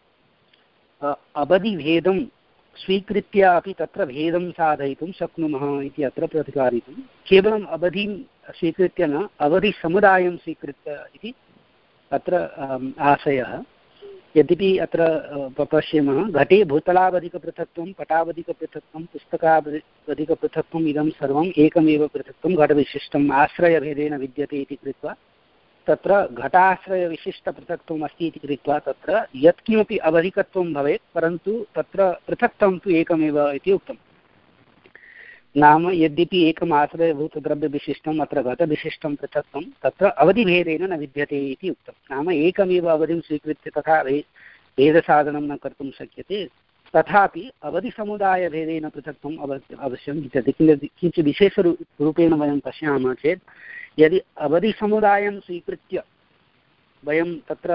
अवधिभेदं स्वीकृत्य अपि तत्र भेदं साधयितुं शक्नुमः इति अत्र प्रतिपादितं। केवलम् अवधिं स्वीकृत्य न, अवधिसमुदायं स्वीकृत्य इति अत्र आशयः। यद्यपि अत्र पश्यामः घटे भूतलावधिकपृथक्त्वं पटावधिकपृथक्त्वं पुस्तकावधिकपृथक्त्वम् इदं सर्वम् एकमेव पृथक्त्वं घटविशिष्टम् आश्रयभेदेन विद्यते इति कृत्वा तत्र घटाश्रयविशिष्टपृथक्त्वम् अस्ति इति कृत्वा तत्र यत्किमपि अवधिकत्वं भवेत् परन्तु तत्र पृथक्त्वं तु एकमेव इति उक्तम्। नाम यद्यपि एकम् आश्रयभूतद्रव्यविशिष्टम् अत्र घटविशिष्टं पृथक्त्वं तत्र अवधिभेदेन न विद्यते इति उक्तं। नाम एकमेव अवधिं स्वीकृत्य तथा भे भेदसाधनं न कर्तुं शक्यते, तथापि अवधिसमुदायभेदेन पृथक्त्वम् अव अवश्यं विद्यते। किञ्चित् विशेषरूपेण वयं पश्यामः चेत् यदि अवधिसमुदायं स्वीकृत्य वयं तत्र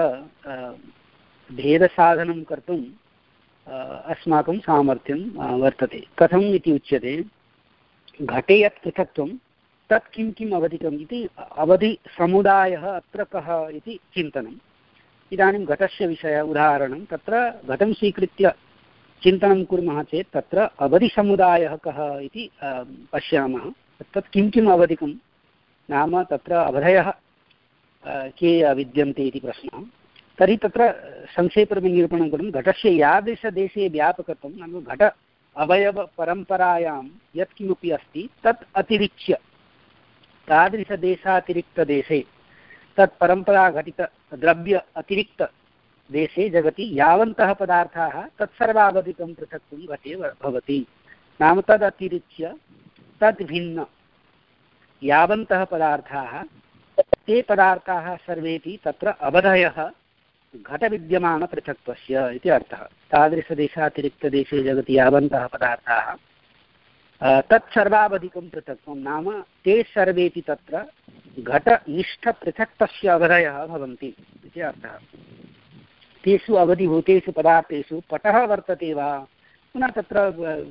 भेदसाधनं कर्तुम् अस्माकं सामर्थ्यं वर्तते। कथम् इति उच्यते, घटे यत् पृथक्त्वं तत् किं किम् अवधिकम् इति अवधिसमुदायः अत्र कः इति चिन्तनम्। इदानीं घटस्य विषय उदाहरणं, तत्र घटं स्वीकृत्य चिन्तनं कुर्मः चेत् तत्र अवधिसमुदायः कः इति पश्यामः। तत् किं किम् अवधिकं नाम तत्र अवधयः के विद्यन्ते इति प्रश्नः। तर्हि तत्र संक्षेपरूपेण निरूपणं करोमि। घटस्य यादृशदेशे व्यापकत्वं नाम घट अवयवपरम्परायां यत्किमपि अस्ति तत् अतिरिच्य तादृशदेशातिरिक्तदेशे तत् परम्पराघटितद्रव्य अतिरिक्तदेशे जगति यावन्तः पदार्थाः तत्सर्वावधिकं पृथक्त्वं घटे भवति। नाम तदतिरिच्य तद्भिन्न यावन्तः पदार्थाः ते पदार्थाः सर्वेपि तत्र अवधयः घटविद्यमानपृथक्त्वस्य इति अर्थः। तादृशदेशातिरिक्तदेशे जगति यावन्तः पदार्थाः तत्सर्वावधिकं पृथक्त्वं नाम ते सर्वेपि तत्र घटनिष्ठपृथक्त्वस्य अवधयः भवन्ति इति अर्थः। तेषु अवधिभूतेषु पदार्थेषु पटः वर्तते वा, पुनः तत्र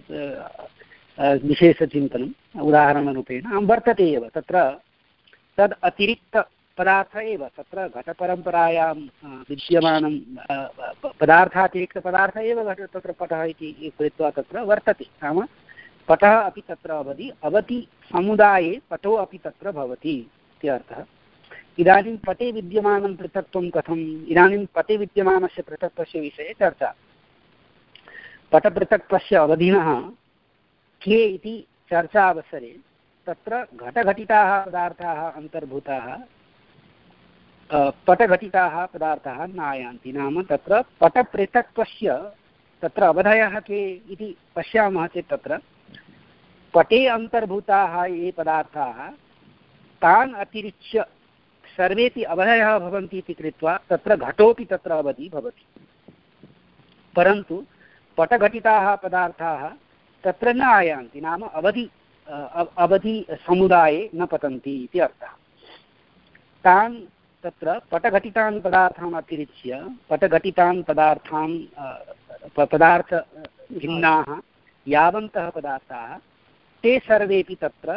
विशेषचिन्तनम् उदाहरणरूपेण वर्तते एव। तत्र तद् अतिरिक्तपदार्थ एव तत्र घटपरम्परायां विद्यमानं पदार्थातिरिक्तपदार्थ एव घट तत्र पटः इति कृत्वा तत्र वर्तते। नाम पटः अपि तत्र अवधि अवधि समुदाये पटो अपि तत्र भवति इति अर्थः। इदानीं पटे विद्यमानं पृथक्त्वं कथम्? इदानीं पटे विद्यमानस्य पृथक्त्वस्य विषये चर्चा। पटपृथक्त्वस्य अवधिनः के इति चर्चावसरे तत्र घटघटिताः पदार्थाः अन्तर्भूताः, पटघटिताः पदार्थाः न आयान्ति। नाम तत्र पटपृथक्त्वस्य तत्र अवधयः के इति पश्यामः चेत् तत्र पटे अन्तर्भूताः ये पदार्थाः तान् अतिरिच्य सर्वेपि अवधयः भवन्ति इति कृत्वा तत्र घटोपि तत्र अवधि भवति। परन्तु पटघटिताः पदार्थाः तत्र न आयान्ति, नाम अवधि अवधि समुदाये न पतन्ति इति अर्थः। तान् तत्र पटघटितान् पदार्थान् अतिरिच्य पटघटितान् पदार्थान् पदार्थभिन्नाः यावन्तः पदार्थाः ते सर्वेपि तत्र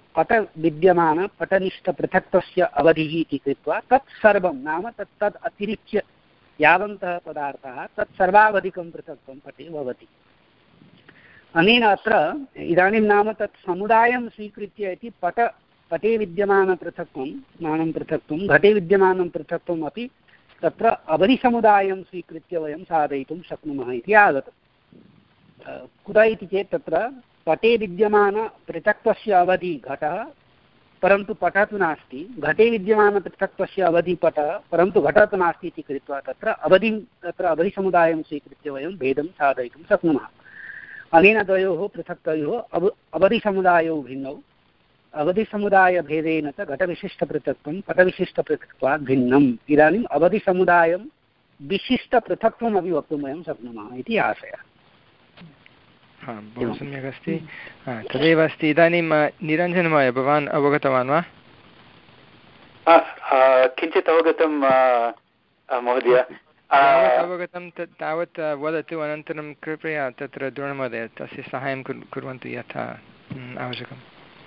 पटविद्यमानपटनिष्ठपृथक्त्वस्य अवधिः इति कृत्वा तत् सर्वं नाम तत् तद् अतिरिच्य यावन्तः पदार्थाः तत् सर्वावधिकं पृथक्त्वं पटे भवति। अनेन अत्र इदानीं नाम तत् समुदायं स्वीकृत्य इति पट पटे विद्यमानपृथक्त्वं मानं पृथक्त्वं घटे विद्यमानं पृथक्त्वम् अपि तत्र अवधिसमुदायं स्वीकृत्य वयं साधयितुं शक्नुमः इति आगतम्। कुत इति चेत् तत्र पटे विद्यमानपृथक्त्वस्य अवधि घटः परन्तु पटः तु नास्ति, घटे विद्यमानपृथक्त्वस्य अवधि पटः परन्तु घटः तु नास्ति इति कृत्वा तत्र अवधिं तत्र अवधिसमुदायं स्वीकृत्य वयं भेदं साधयितुं शक्नुमः। अनेन द्वयोः पृथक्तयोः अव अवधिसमुदायौ भिन्नौ, अवधिसमुदायभेदेन च घटविशिष्टपृथक्त्वं पटविशिष्टपृथक्त्वात् भिन्नम्। इदानीम् अवधिसमुदायं विशिष्टपृथक्त्वमपि वक्तुं वयं शक्नुमः इति आशयः। हा, बहु सम्यक् अस्ति। तदेव अस्ति। इदानीं निरञ्जनमहोदय, भवान् अवगतवान् वा? किञ्चित् अवगतं महोदय। यावत् अवगतं तत् तावत् वदतु, अनन्तरं कृपया तत्र द्रोणमहोदय तस्य साहाय्यं कुर्वन्तु यथा आवश्यकम्।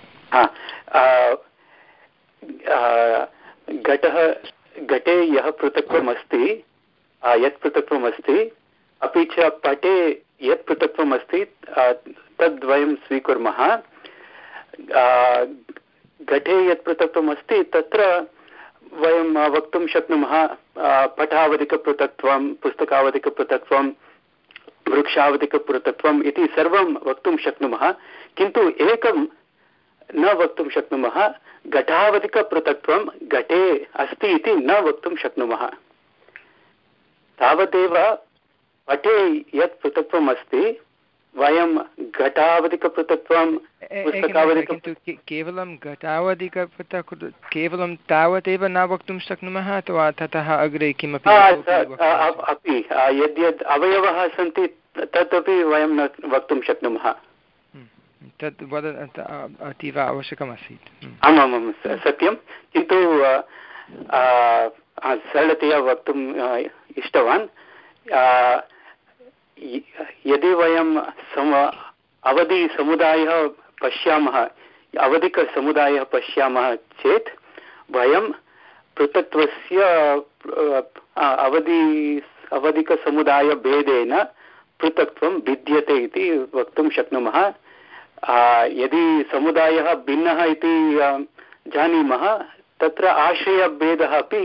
घटः घटे यः पृथक्त्वम् अस्ति, यत् पृथक्त्वम् अस्ति, अपि च पटे यत् पृथक्त्वम् अस्ति तद्वयं स्वीकुर्मः। घटे यत् पृथक्त्वम् अस्ति तत्र वयं वक्तुं शक्नुमः पटावधिकपृथक्त्वं, पुस्तकावधिकपृथक्त्वं, वृक्षावधिकपृथक्त्वम् इति सर्वं वक्तुं शक्नुमः, किन्तु एकं न वक्तुं शक्नुमः, घटावधिकपृथक्त्वं घटे अस्ति इति न वक्तुं शक्नुमः। तावदेव पटे यत् पृथक्त्वम् अस्ति वयं घटावधिकपृथक्त्वं पुस्तकावधिक केवलं घटावधिकपृथक् केवलं तावदेव न वक्तुं शक्नुमः अथवा ततः अग्रे किमपि अपि यद्यद् अवयवः सन्ति तदपि वयं न वक्तुं शक्नुमः। तत् वद अतीव आवश्यकमासीत्। आमामां सत्यं, किन्तु सरलतया वक्तुम् इष्टवान्। यदि वयं सम अवधिसमुदायः पश्यामः अवधिकसमुदायः पश्यामः चेत् वयं पृथक्त्वस्य अवधि अवधिकसमुदायभेदेन पृथक्त्वं भिद्यते इति वक्तुं शक्नुमः। यदि समुदायः भिन्नः इति जानीमः तत्र आश्रयभेदः अपि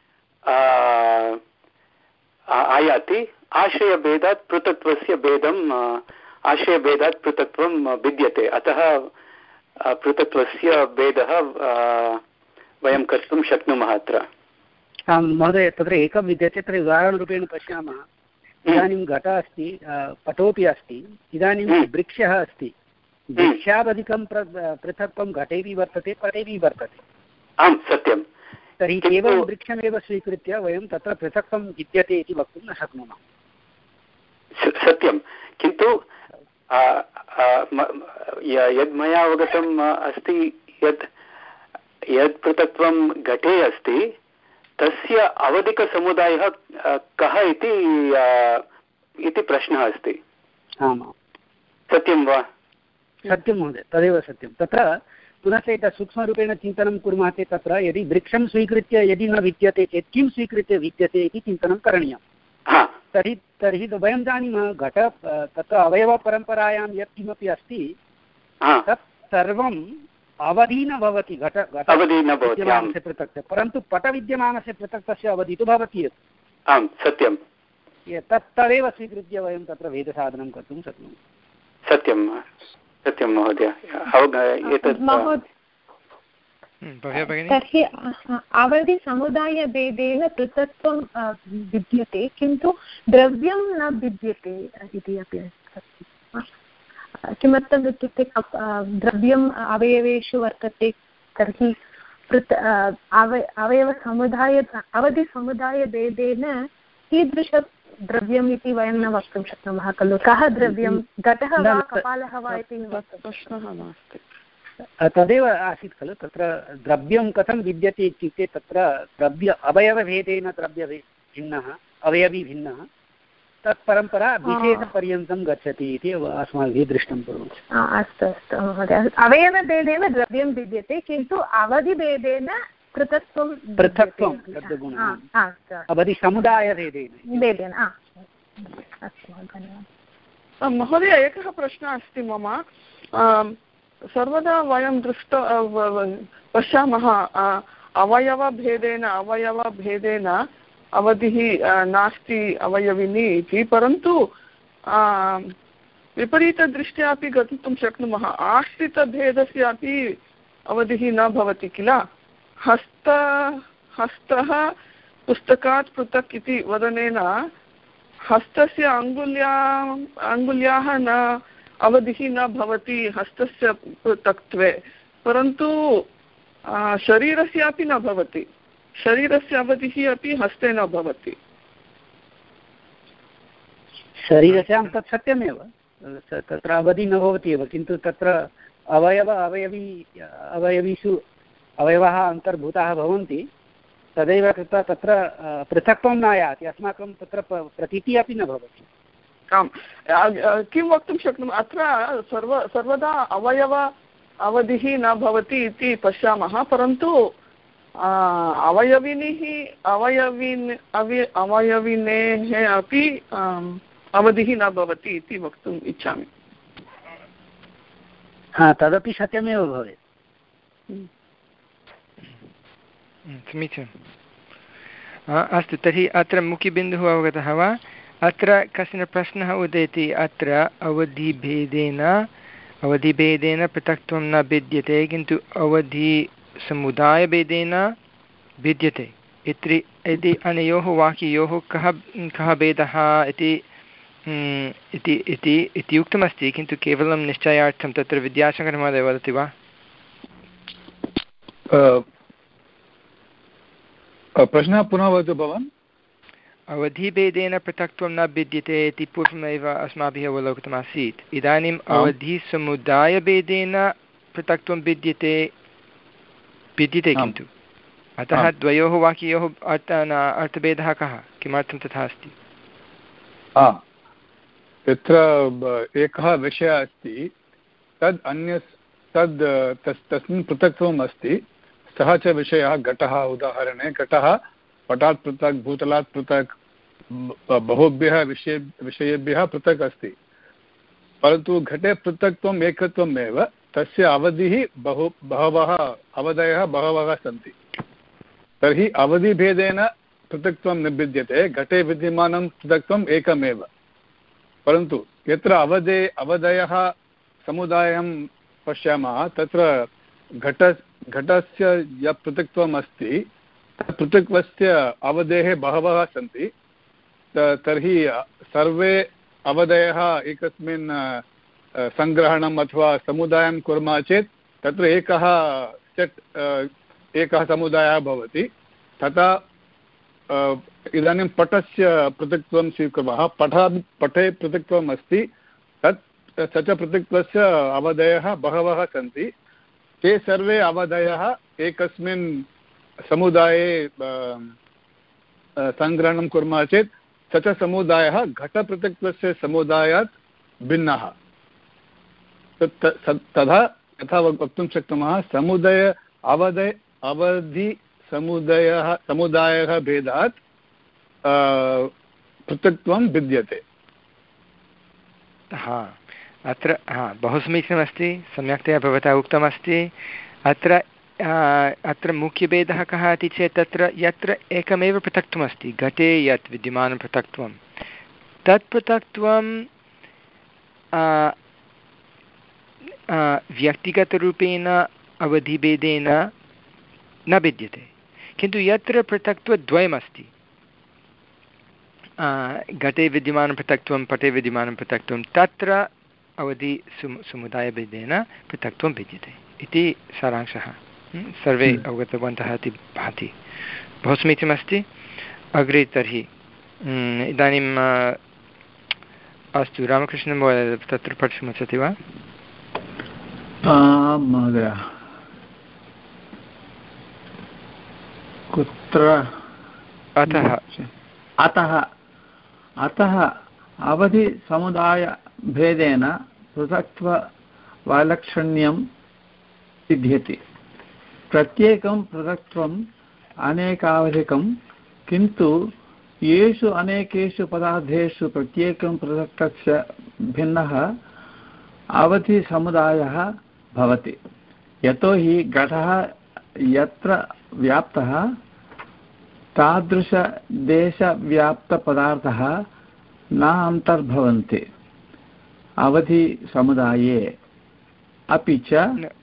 आयाति। आश्रयभेदात् पृथक्त्वस्य भेदम् आश्रयभेदात् पृथक्त्वं भिद्यते, अतः पृथक्त्वस्य भेदः वयं कर्तुं शक्नुमः। अत्र आं महोदय, तत्र एकं विद्यते, तत्र उदाहरणरूपेण पश्यामः। इदानीं घटः अस्ति, पटोपि अस्ति, इदानीं वृक्षः अस्ति, वृक्षादधिकं पृथक्त्वं घटेपि वर्तते, पटेपि वर्तते। आं सत्यं। तर्हि केवलं वृक्षमेव स्वीकृत्य वयं तत्र पृथक्त्वं विद्यते इति वक्तुं न शक्नुमः। सत्यं, किन्तु यद् मया अवगतम् अस्ति यत् यत् पृथक्त्वं घटे अस्ति तस्य अवधिकसमुदायः कः इति इति प्रश्नः अस्ति। आमां सत्यं वा? सत्यं महोदय, तदेव सत्यं। तत्र पुनश्च एतत् सूक्ष्मरूपेण चिन्तनं कुर्मः चेत् तत्र यदि वृक्षं स्वीकृत्य यदि न विद्यते चेत् किं स्वीकृत्य विद्यते इति चिन्तनं करणीयं। तर्हि तर्हि वयं जानीमः घट तत्र अवयवपरम्परायां यत् किमपि अस्ति तत् सर्वम् अवधि न भवति। घट घटविद्यमानस्य पृथक्, परन्तु पटविद्यमानस्य पृथक्तस्य अवधि तु भवति। आम् सत्यं, तत् तदेव स्वीकृत्य वयं तत्र भेदसाधनं कर्तुं शक्नुमः। सत्यं सत्यं महोदय। तर्हि अवधिसमुदायभेदेन पृथक्त्वं भिद्यते, किन्तु द्रव्यं न भिद्यते इति अपि अस्ति। किमर्थम् इत्युक्ते द्रव्यम् अवयवेषु वर्तते, तर्हि पृथ अव अवयवसमुदाय अवधिसमुदायभेदेन कीदृशद्रव्यम् इति वयं न वक्तुं शक्नुमः खलु। कः द्रव्यं, घटः वा कपालः वा इति प्रश्नः नास्ति। तदेव आसीत् खलु। तत्र द्रव्यं कथं विद्यते इत्युक्ते तत्र द्रव्य अवयवभेदेन द्रव्यभे भिन्नः अवयवी भिन्नः, तत्परम्परा विशेषपर्यन्तं गच्छति इति अस्माभिः दृष्टं कुर्मः। अस्तु अस्तु महोदय, अवयवभेदेन द्रव्यं भिद्यते किन्तु अवधिभेदेन पृथक्त्वं पृथक्त्वं अवधिसमुदायभेदेन भेदेन। अस्तु धन्यवादः। महोदय, एकः प्रश्नः अस्ति मम। सर्वदा वयं दृष्ट पश्यामः अवयवभेदेन अवयवभेदेन अवधिः नास्ति अवयविनी इति, परन्तु विपरीतदृष्ट्या अपि गन्तुं शक्नुमः। आश्रितभेदस्य अपि अवधिः न भवति किल। हस्त हस्तः पुस्तकात् पृथक् इति वदनेन हस्तस्य अङ्गुल्या अङ्गुल्याः न अवधिः न भवति हस्तस्य पृथक्त्वे, परन्तु शरीरस्यापि न भवति। शरीरस्य अवधिः अपि हस्ते न भवति। शरीरस्यां तत् सत्यमेव, तत्र अवधिः न भवति एव, किन्तु तत्र अवयव अवयवी अवयवीषु अवयवाः अन्तर्भूताः भवन्ति, तदैव कृत्वा तत्र पृथक्त्वं न आयाति, अस्माकं तत्र प्रतीतिः अपि न भवति। आम्, किं वक्तुं शक्नुमः, अत्र सर्व सर्वदा अवयव अवधिः न भवति इति पश्यामः, परन्तु अवयविनिः अवयविन् अवि अवयविनेः अपि अवधिः न भवति इति वक्तुम् इच्छामि। हा, तदपि सत्यमेव भवेत्। समीचीनम्। अस्तु, तर्हि अत्र मुख्यबिन्दुः अवगतः वा? अत्र कश्चन प्रश्नः उदेति। अत्र अवधिभेदेन अवधिभेदेन पृथक्त्वं न भिद्यते, किन्तु अवधिसमुदायभेदेन भिद्यते इति इति अनयोः वाक्ययोः कः कः भेदः इति इति इति उक्तमस्ति, किन्तु केवलं निश्चयार्थं तत्र विद्याशङ्करमहोदय वदति वा? प्रश्नः पुनः वदतु भवान्। अवधिभेदेन पृथक्त्वं न भिद्यते इति पूर्वमेव अस्माभिः अवलोकितमासीत्। इदानीम् अवधिसमुदायभेदेन पृथक्त्वं भिद्यते भिद्यते किन्तु, अतः द्वयोः वाक्ययोः अर्थ अर्थभेदः कः? किमर्थं तथा अस्ति? यत्र एकः विषयः अस्ति, तद् अन्य तद् तस् तस्मिन् पृथक्त्वम् अस्ति, सः च विषयः घटः। उदाहरणे घटः पटात् पृथक्, भूतलात् पृथक्, बहुभ्यः विषये विषयेभ्यः पृथक् अस्ति, परन्तु घटे पृथक्त्वम् एकत्वम् एव, तस्य अवधिः बहु बहवः अवधयः बहवः सन्ति। तर्हि अवधिभेदेन पृथक्त्वं न भिद्यते, घटे विद्यमानं पृथक्त्वम् एकमेव, परन्तु यत्र अवधे अवधयः समुदायं पश्यामः, तत्र घट घटस्य यत् पृथक्त्वम् अस्ति, पृथक्त्वस्य अवधेः बहवः सन्ति। तर्हि सर्वे अवधयः एकस्मिन् सङ्ग्रहणम् अथवा समुदायं कुर्मः चेत् तत्र एकः सेट् एकः समुदायः भवति। तथा इदानीं पटस्य पृथक्त्वं स्वीकुर्मः। पठ पटे पृथक्त्वम् अस्ति, तत् स च पृथक्त्वस्य अवधयः बहवः सन्ति। ते सर्वे अवधयः एकस्मिन् समुदाये सङ्ग्रहणं कुर्मः चेत् स च समुदायः घटपृथक्त्वस्य समुदायात् भिन्नः। तथा तथा वक्तुं शक्नुमः, समुदाय अवधय अवधिसमुदायः समुदायः भेदात् पृथक्त्वं भिद्यते। हा, अत्र हा बहु समीचीनमस्ति, सम्यक्तया भवता उक्तमस्ति। अत्र अत्र मुख्यभेदः कः इति चेत् तत्र यत्र एकमेव पृथक्त्वमस्ति, घटे यत् विद्यमानं पृथक्त्वं, तत् पृथक्त्वं व्यक्तिगतरूपेण अवधिभेदेन न भिद्यते, किन्तु यत्र पृथक्त्वद्वयमस्ति, घटे विद्यमानं पृथक्त्वं पटे विद्यमानं पृथक्त्वं, तत्र अवधि सुम समुदायभेदेन पृथक्त्वं भिद्यते इति सारांशः। सर्वे अवगतवन्तः इति भाति। बहु समीचीनमस्ति। अग्रे तर्हि इदानीम् अस्तु, रामकृष्णमहोदय तत्र पठितुमिच्छति वा? महोदय, कुत्र? अतः अतः अतः अवधिसमुदायभेदेन पृथक्त्ववैलक्षण्यं सिद्ध्यति। प्रत्येकं पृथक्त्वम् अनेकावधिकं, किन्तु येषु अनेकेषु पदार्थेषु प्रत्येकं पृथक्तस्य भिन्नः अवधिसमुदायः भवति। यतोहि घटः यत्र व्याप्तः तादृशदेशव्याप्तपदार्थः न अन्तर्भवन्ति अवधिसमुदाये। अपि च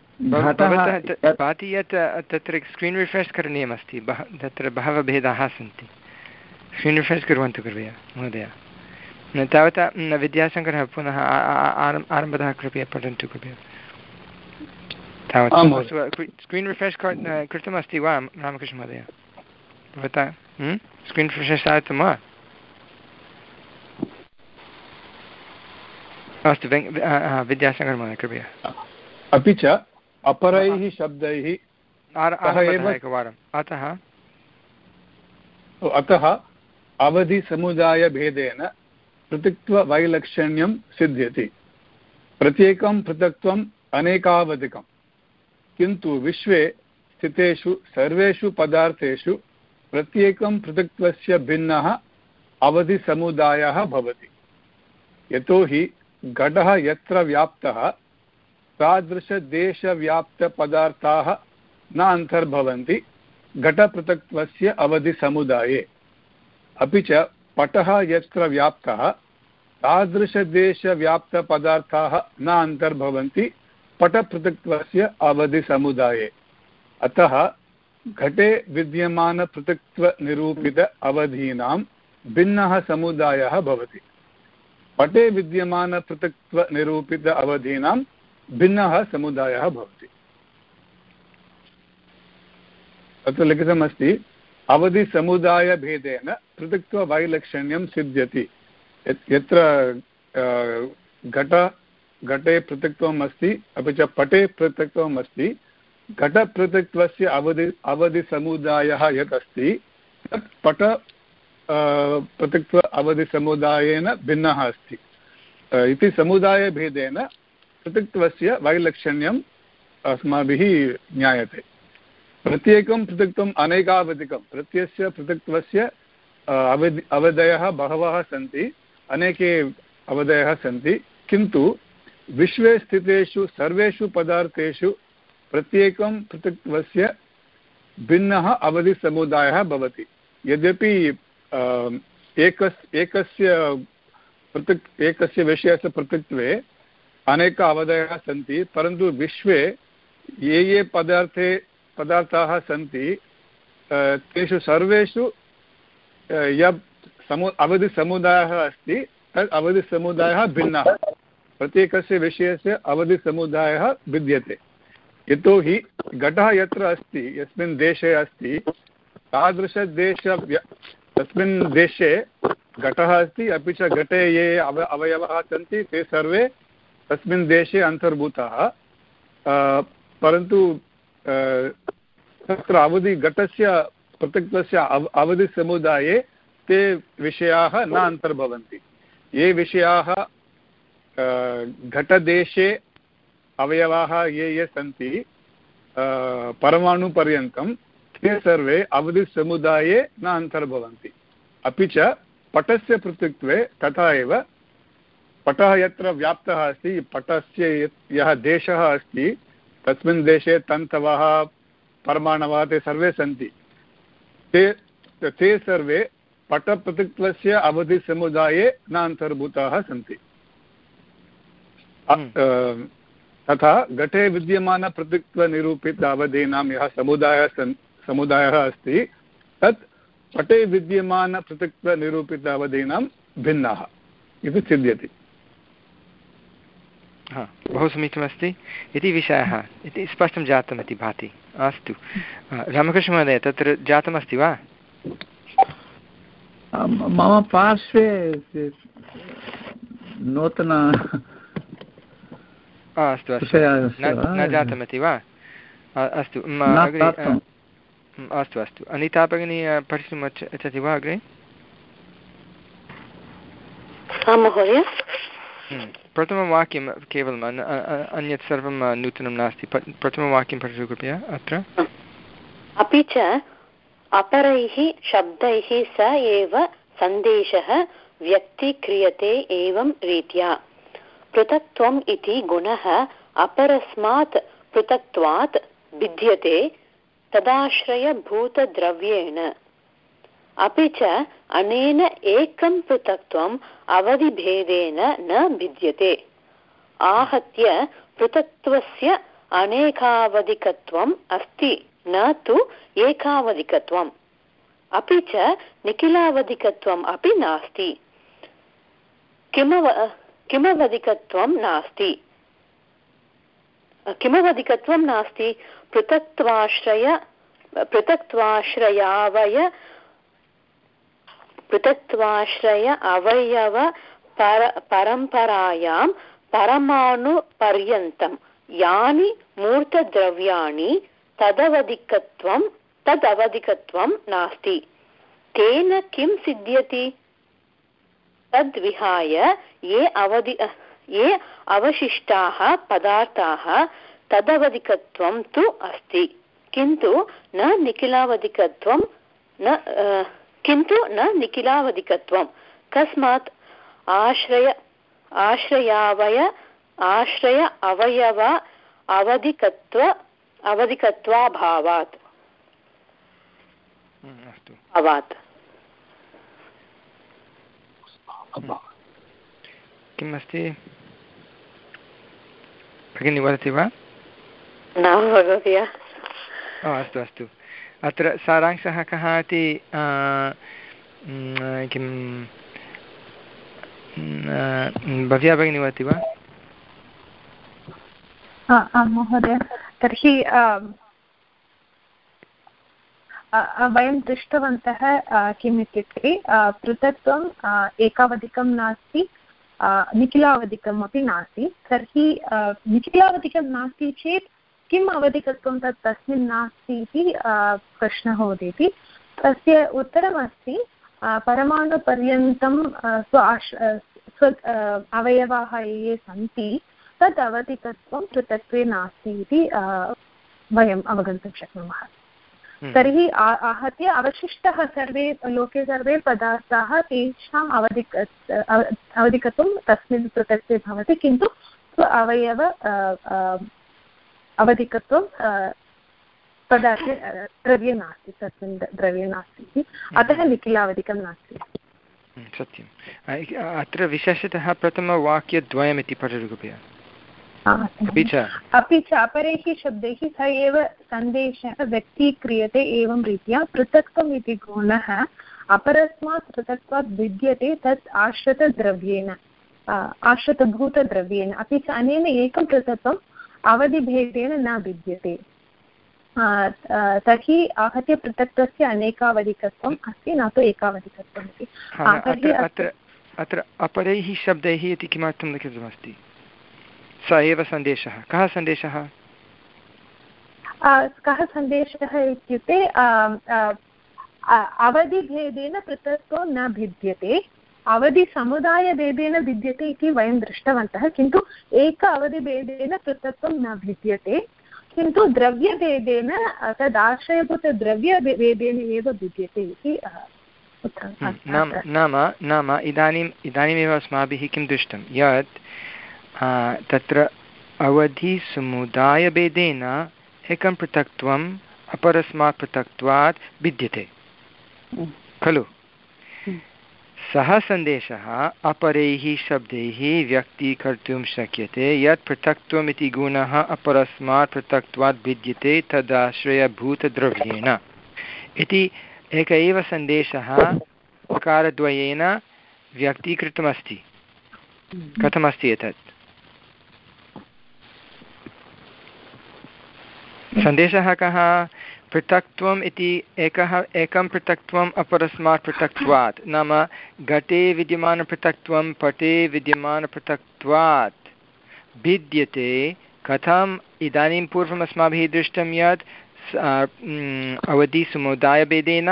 भाति यत् तत्र स्क्रीन् रिफ्रेश् करणीयमस्ति, बह तत्र बहवः भेदाः सन्ति। स्क्रीन् रिफ्रेश् कुर्वन्तु कृपया महोदय। तावता विद्याशङ्करः पुनः आरम्भतः कृपया पठन्तु कृपया। तावत् स्क्रीन् रिफ्रेश् कृतमस्ति वा रामकृष्णमहोदय भवता? स्क्रीन् रिफ्रेश् आगतं वा? अस्तु, विद्याशङ्करमहोदय कृपया। अपि च अपरैः शब्दैः एकवारम् अतः अतः अवधिसमुदायभेदेन पृथक्त्ववैलक्षण्यं सिद्ध्यति। प्रत्येकं पृथक्त्वम् अनेकावधिकं, किन्तु विश्वे स्थितेषु सर्वेषु पदार्थेषु प्रत्येकं पृथक्त्वस्य भिन्नः अवधिसमुदायः भवति। यतोहि घटः यत्र व्याप्तः तादृशदेशव्याप्तपदार्थाः न अन्तर्भवन्ति घटपृथक्त्वस्य अवधिसमुदाये। अपि च पटः यत्र व्याप्तः तादृशदेशव्याप्तपदार्थाः न अन्तर्भवन्ति पटपृथक्त्वस्य अवधिसमुदाये। अतः घटे विद्यमानपृथक्त्वनिरूपित अवधीनां भिन्नः समुदायः भवति। पटे विद्यमानपृथक्त्वनिरूपित अवधीनां भिन्नः समुदायः भवति। अत्र लिखितमस्ति अवधिसमुदायभेदेन पृथक्त्ववैलक्षण्यं सिद्ध्यति। यत्र घट घटे पृथक्त्वम् अस्ति अपि च पटे पृथक्त्वम् अस्ति, घटपृथक्त्वस्य अवधि अवधिसमुदायः यत् अस्ति तत् पट पृथक्त्व अवधिसमुदायेन भिन्नः अस्ति इति समुदायभेदेन पृथक्त्वस्य वैलक्षण्यम् अस्माभिः ज्ञायते। प्रत्येकं पृथक्त्वम् अनेकावधिकं, प्रत्ययस्य पृथक्त्वस्य अवधि अवधयः बहवः सन्ति, अनेके अवधयः सन्ति, किन्तु विश्वे स्थितेषु सर्वेषु पदार्थेषु प्रत्येकं पृथक्त्वस्य भिन्नः अवधिसमुदायः भवति। यद्यपि एकस् एकस्य पृथक् एकस्य विषयस्य पृथक्त्वे अनेक अवधयः सन्ति, परन्तु विश्वे ये ये पदार्थे पदार्थाः सन्ति तेषु सर्वेषु यत् समु अवधिसमुदायः अस्ति तद् अवधिसमुदायः भिन्नः, प्रत्येकस्य विषयस्य अवधिसमुदायः विद्यते। यतोहि घटः यत्र अस्ति, यस्मिन् देशे अस्ति, तादृशदेश तस्मिन् देशे घटः अस्ति, अपि च घटे ये अव अवयवः सन्ति ते सर्वे तस्मिन् देशे अन्तर्भूताः, परन्तु तत्र अवधि घटस्य पृथक्त्वस्य अव अवधिसमुदाये ते विषयाः न अन्तर्भवन्ति। ये विषयाः घटदेशे अवयवाः ये ये सन्ति परमाणुपर्यन्तं ते सर्वे अवधिसमुदाये न अन्तर्भवन्ति। अपि च पटस्य पृथक्त्वे तथा एव पटः यत्र व्याप्तः अस्ति, पटस्य यः देशः अस्ति तस्मिन् देशे तन्तवः परमाणवः ते सर्वे सन्ति, ते ते सर्वे पटपृथक्त्वस्य अवधिसमुदाये न अन्तर्भूताः सन्ति। तथा घटे विद्यमानपृथक्त्वनिरूपित अवधीनां यः समुदायः सन् समुदायः अस्ति तत् पटे विद्यमानपृथक्त्वनिरूपित अवधीनां भिन्नः इति सिद्ध्यति। हा, बहु समीचीनमस्ति इति विषयः इति स्पष्टं जातमिति भाति। अस्तु, रामकृष्णमहोदय तत्र जातमस्ति वा? मम पार्श्वे नूतन अस्तु अस्तु न जातमिति वा? अस्तु अस्तु अस्तु अनिता भगिनी पठितुम् इच्छति वा अग्रे? महोदय प्रथमं वाक्यं केवलम् अन्यत् सर्वं नूतनं नास्ति। प्रथमं वाक्यं पठतु कृपया। अत्र अपि च अपरैः शब्दैः स एव सन्देशः व्यक्तीक्रियते एवं रीत्या। पृथक्त्वम् इति गुणः अपरस्मात् पृथक्त्वात् भिद्यते तदाश्रयभूतद्रव्येण। अपि च अनेन एकं पृथक्त्वम् अवधिभेदेन न भिद्यते। आहत्य पृथक्त्वस्य अनेकावधिकत्वम् अस्ति, न तु एकावधिकत्वम्। अपि च निखिलावधिकत्वम् अपि नास्ति। किमव किमवधिकत्वं नास्ति किमवधिकत्वं नास्ति पृथक्त्वाश्रय पृथक्त्वाश्रयावय पृथक्त्वाश्रय अवयव पर परम्परायां परमाणुपर्यन्तं यानि मूर्तद्रव्याणि तदवधिकत्वं तदवधिकत्वं नास्ति। तेन किं सिद्ध्यति? तद्विहाय ये अवधि ये अवशिष्टाः पदार्थाः तदवधिकत्वं तु अस्ति, किन्तु न निखिलावधिकत्वं न किन्तु न निखिलावधिकत्वं। कस्मात्? आश्रय आश्रयावय आश्रय अवयव अवधिकत्व अवधिकत्वाभावात्। अवात् किम् अस्ति भगिनी वदति वा? न भवति। अस्तु अस्तु अत्र सारांशः कः इति किं भव्या भगिनी वदति वा? महोदय तर्हि वयं दृष्टवन्तः किम् इत्युक्ते पृथक्त्वम् एकावधिकं नास्ति निखिलावधिकम् अपि नास्ति। तर्हि निखिलावधिकं नास्ति चेत् किम् अवधिकत्वं तत् तस्मिन् नास्ति इति प्रश्नः उदेति। तस्य उत्तरमस्ति परमाणुपर्यन्तं स्व स्व अवयवाः ये सन्ति तद् अवधिकत्वं पृथक्त्वे नास्ति इति वयम् अवगन्तुं शक्नुमः। तर्हि आहत्य अवशिष्टः सर्वे लोके सर्वे पदार्थाः तेषाम् अवधिक अवधिकत्वं तस्मिन् पृथक्त्वे भवति, किन्तु स्व अवयव अवधिकत्वं पदार्थे द्रव्ये नास्ति, तस्मिन् द्रव्ये नास्ति इति। अतः निखिलावधिकं नास्ति। सत्यम्। अत्र विशेषतः प्रथमवाक्यद्वयमिति पठतु कृपया। अपि च अपि च अपरैः शब्दैः स एव सन्देशः व्यक्तीक्रियते एवं रीत्या पृथक्त्वम् इति गुणः अपरस्मात् पृथक्त्वात् भिद्यते तत् आश्रितद्रव्येण आश्रितभूतद्रव्येण। अपि च अनेन एकं पृथक्त्वम् अवधिभेदेन न भिद्यते। तर्हि आहत्य पृथक्त्वस्य अनेकावधिकत्वम् अस्ति, न तु एकावधिकत्वम् इति। अत्र अत्र अपरैः शब्दैः इति किमर्थं लिखितमस्ति? स एव सन्देशः। कः सन्देशः? कः सन्देशः इत्युक्ते अवधिभेदेन पृथक्त्वं न भिद्यते, अवधिसमुदायभेदेन भिद्यते इति वयं दृष्टवन्तः, किन्तु एक अवधिभेदेन पृथक्त्वं न भिद्यते, किन्तु द्रव्यभेदेन तदाश्रयभूतद्रव्यभेदेन एव भिद्यते इति नाम नाम नाम इदानीम् इदानीमेव अस्माभिः किं दृष्टं यत् तत्र अवधिसमुदायभेदेन एकं पृथक्त्वम् अपरस्मात् पृथक्त्वात् भिद्यते खलु। सः सन्देशः अपरैः शब्दैः व्यक्तीकर्तुं शक्यते यत् पृथक्त्वम् इति गुणः अपरस्मात् पृथक्त्वात् भिद्यते तदाश्रयभूतद्रव्येण इति एक एव सन्देशः प्रकारद्वयेन व्यक्तीकृतमस्ति। कथमस्ति एतत्? सन्देशः कः? पृथक्त्वम् इति एकः एकं पृथक्त्वम् अपरस्मात् पृथक्त्वात्, नाम घटे विद्यमानपृथक्त्वं पटे विद्यमानपृथक्त्वात् भिद्यते। कथम्? इदानीं पूर्वम् अस्माभिः दृष्टं यत् अवधिसमुदायभेदेन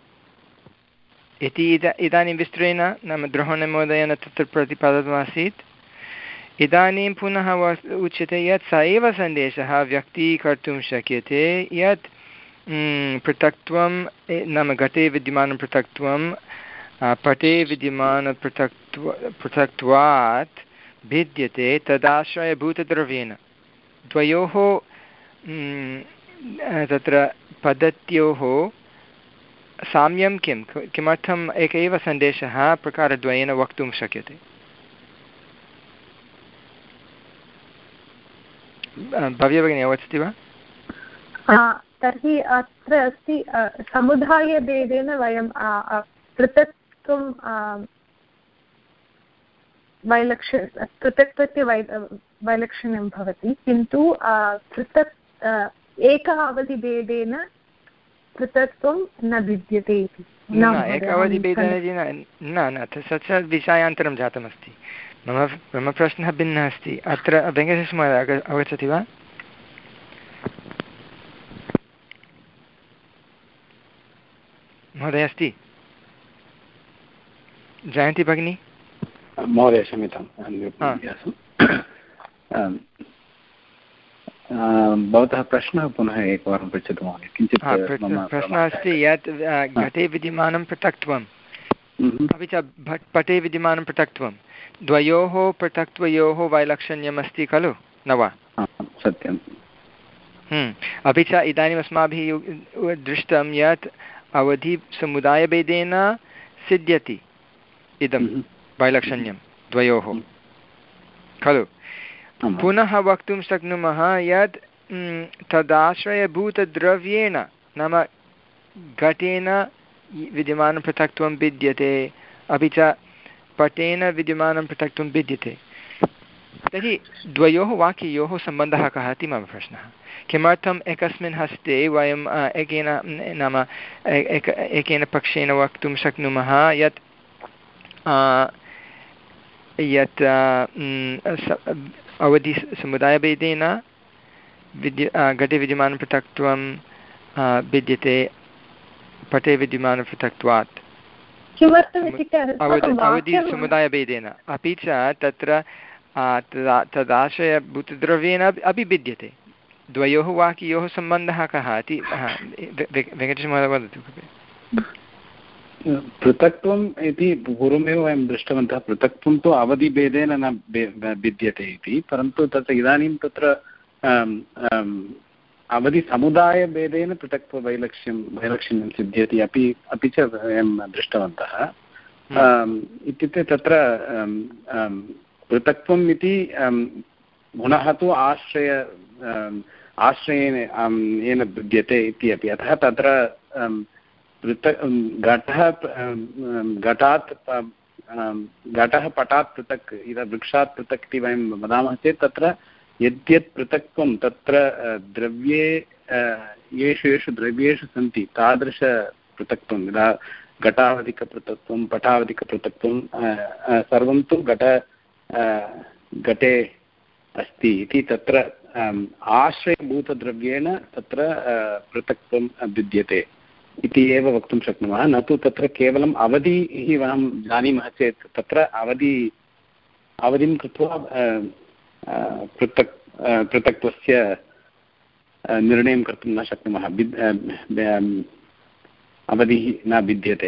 इति इदानीं विस्तरेण नाम द्रोहणमहोदयेन तत्र प्रतिपादितमासीत्। इदानीं पुनः उच्यते यत् स एव सन्देशः व्यक्तीकर्तुं शक्यते यत् पृथक्त्वं नाम घटे विद्यमानं पृथक्त्वं पटे विद्यमानपृथक्त्व पृथक्त्वात् भिद्यते तदाश्रयभूतद्रव्येण। द्वयोः तत्र पद्धत्योः साम्यं किं? किमर्थम् एक एव सन्देशः प्रकारद्वयेन वक्तुं शक्यते? भव्य भगिनी अवगच्छति वा? तर्हि अत्र अस्ति समुदायभेदेन वयं पृथक्त्वं वैलक्ष्य पृथक्त्वस्य वै वैलक्षण्यं भवति, किन्तु पृथक् एक अवधिभेदेन पृथक्त्वं न भिद्यते इति। न एक अवधिभेदेन न न तत् विषयान्तरं जातमस्ति। मम मम प्रश्नः भिन्नः अस्ति। अत्र वेङ्कटेशमहोदय अवगच्छति वा? महोदय अस्ति? जयन्ती भगिनी? महोदय क्षम्यतां, भवतः प्रश्नः पुनः एकवारं पृच्छतु महोदय। किञ्चित् प्रश्नः अस्ति यत् घटे विद्यमानं पृथक्त्वम् अपि च पटे विद्यमानं पृथक्त्वं द्वयोः पृथक्त्वयोः वैलक्षण्यमस्ति खलु न वा? सत्यं। अपि च इदानीम् अस्माभिः दृष्टं यत् अवधिसमुदायभेदेन सिद्ध्यति इदं वैलक्षण्यं द्वयोः खलु। पुनः वक्तुं शक्नुमः यत् तदाश्रयभूतद्रव्येण नाम घटेन विद्यमानं पृथक्त्वं भिद्यते अपि च पटेन विद्यमानं पृथक्त्वं भिद्यते। तर्हि द्वयोः वाक्ययोः सम्बन्धः कः इति मम प्रश्नः। किमर्थम् एकस्मिन् हस्ते वयम् एकेन नाम एक एकेन पक्षेन वक्तुं शक्नुमः यत् यत् अवधिसमुदायभेदेन विद्य घटे विद्यमानं पृथक्त्वं भिद्यते पटे विद्यमानं पृथक्त्वात् अवधिसमुदायभेदेन अपि च तत्र तदाश्रयभूतद्रव्येण अपि भिद्यते। द्वयोः वाक्ययोः सम्बन्धः कः इति वेङ्कटेशमहोदय वदतु। पृथक्त्वम् इति पूर्वमेव वयं दृष्टवन्तः। पृथक्त्वं तु अवधिभेदेन न भिद्यते इति, परन्तु तत्र इदानीं तत्र अवधिसमुदायभेदेन पृथक्त्ववैलक्ष्यं वैलक्षण्यं सिद्ध्यति अपि अपि च वयं दृष्टवन्तः। इत्युक्ते तत्र पृथक्त्वम् इति गुणः तु आश्रय आश्रयेण येन भिद्यते इति अपि, अतः तत्र पृथक् घटः घटात् घटः पटात् पृथक् इदं वृक्षात् पृथक् इति वयं वदामः चेत् तत्र यद्यत् पृथक्त्वं तत्र द्रव्ये येषु येषु द्रव्येषु सन्ति तादृशपृथक्त्वं यदा घटावधिकपृथक्त्वं पटावधिकपृथक्त्वं सर्वं तु घट घटे अस्ति इति तत्र आश्रयभूतद्रव्येण तत्र पृथक्त्वं भिद्यते इति एव वक्तुं शक्नुमः। न तु तत्र केवलम् अवधिः वयं जानीमः चेत् तत्र अवधि अवधिं कृत्वा पृथक् पृथक्त्वस्य निर्णयं कर्तुं न शक्नुमः। अवधिः न भिद्यते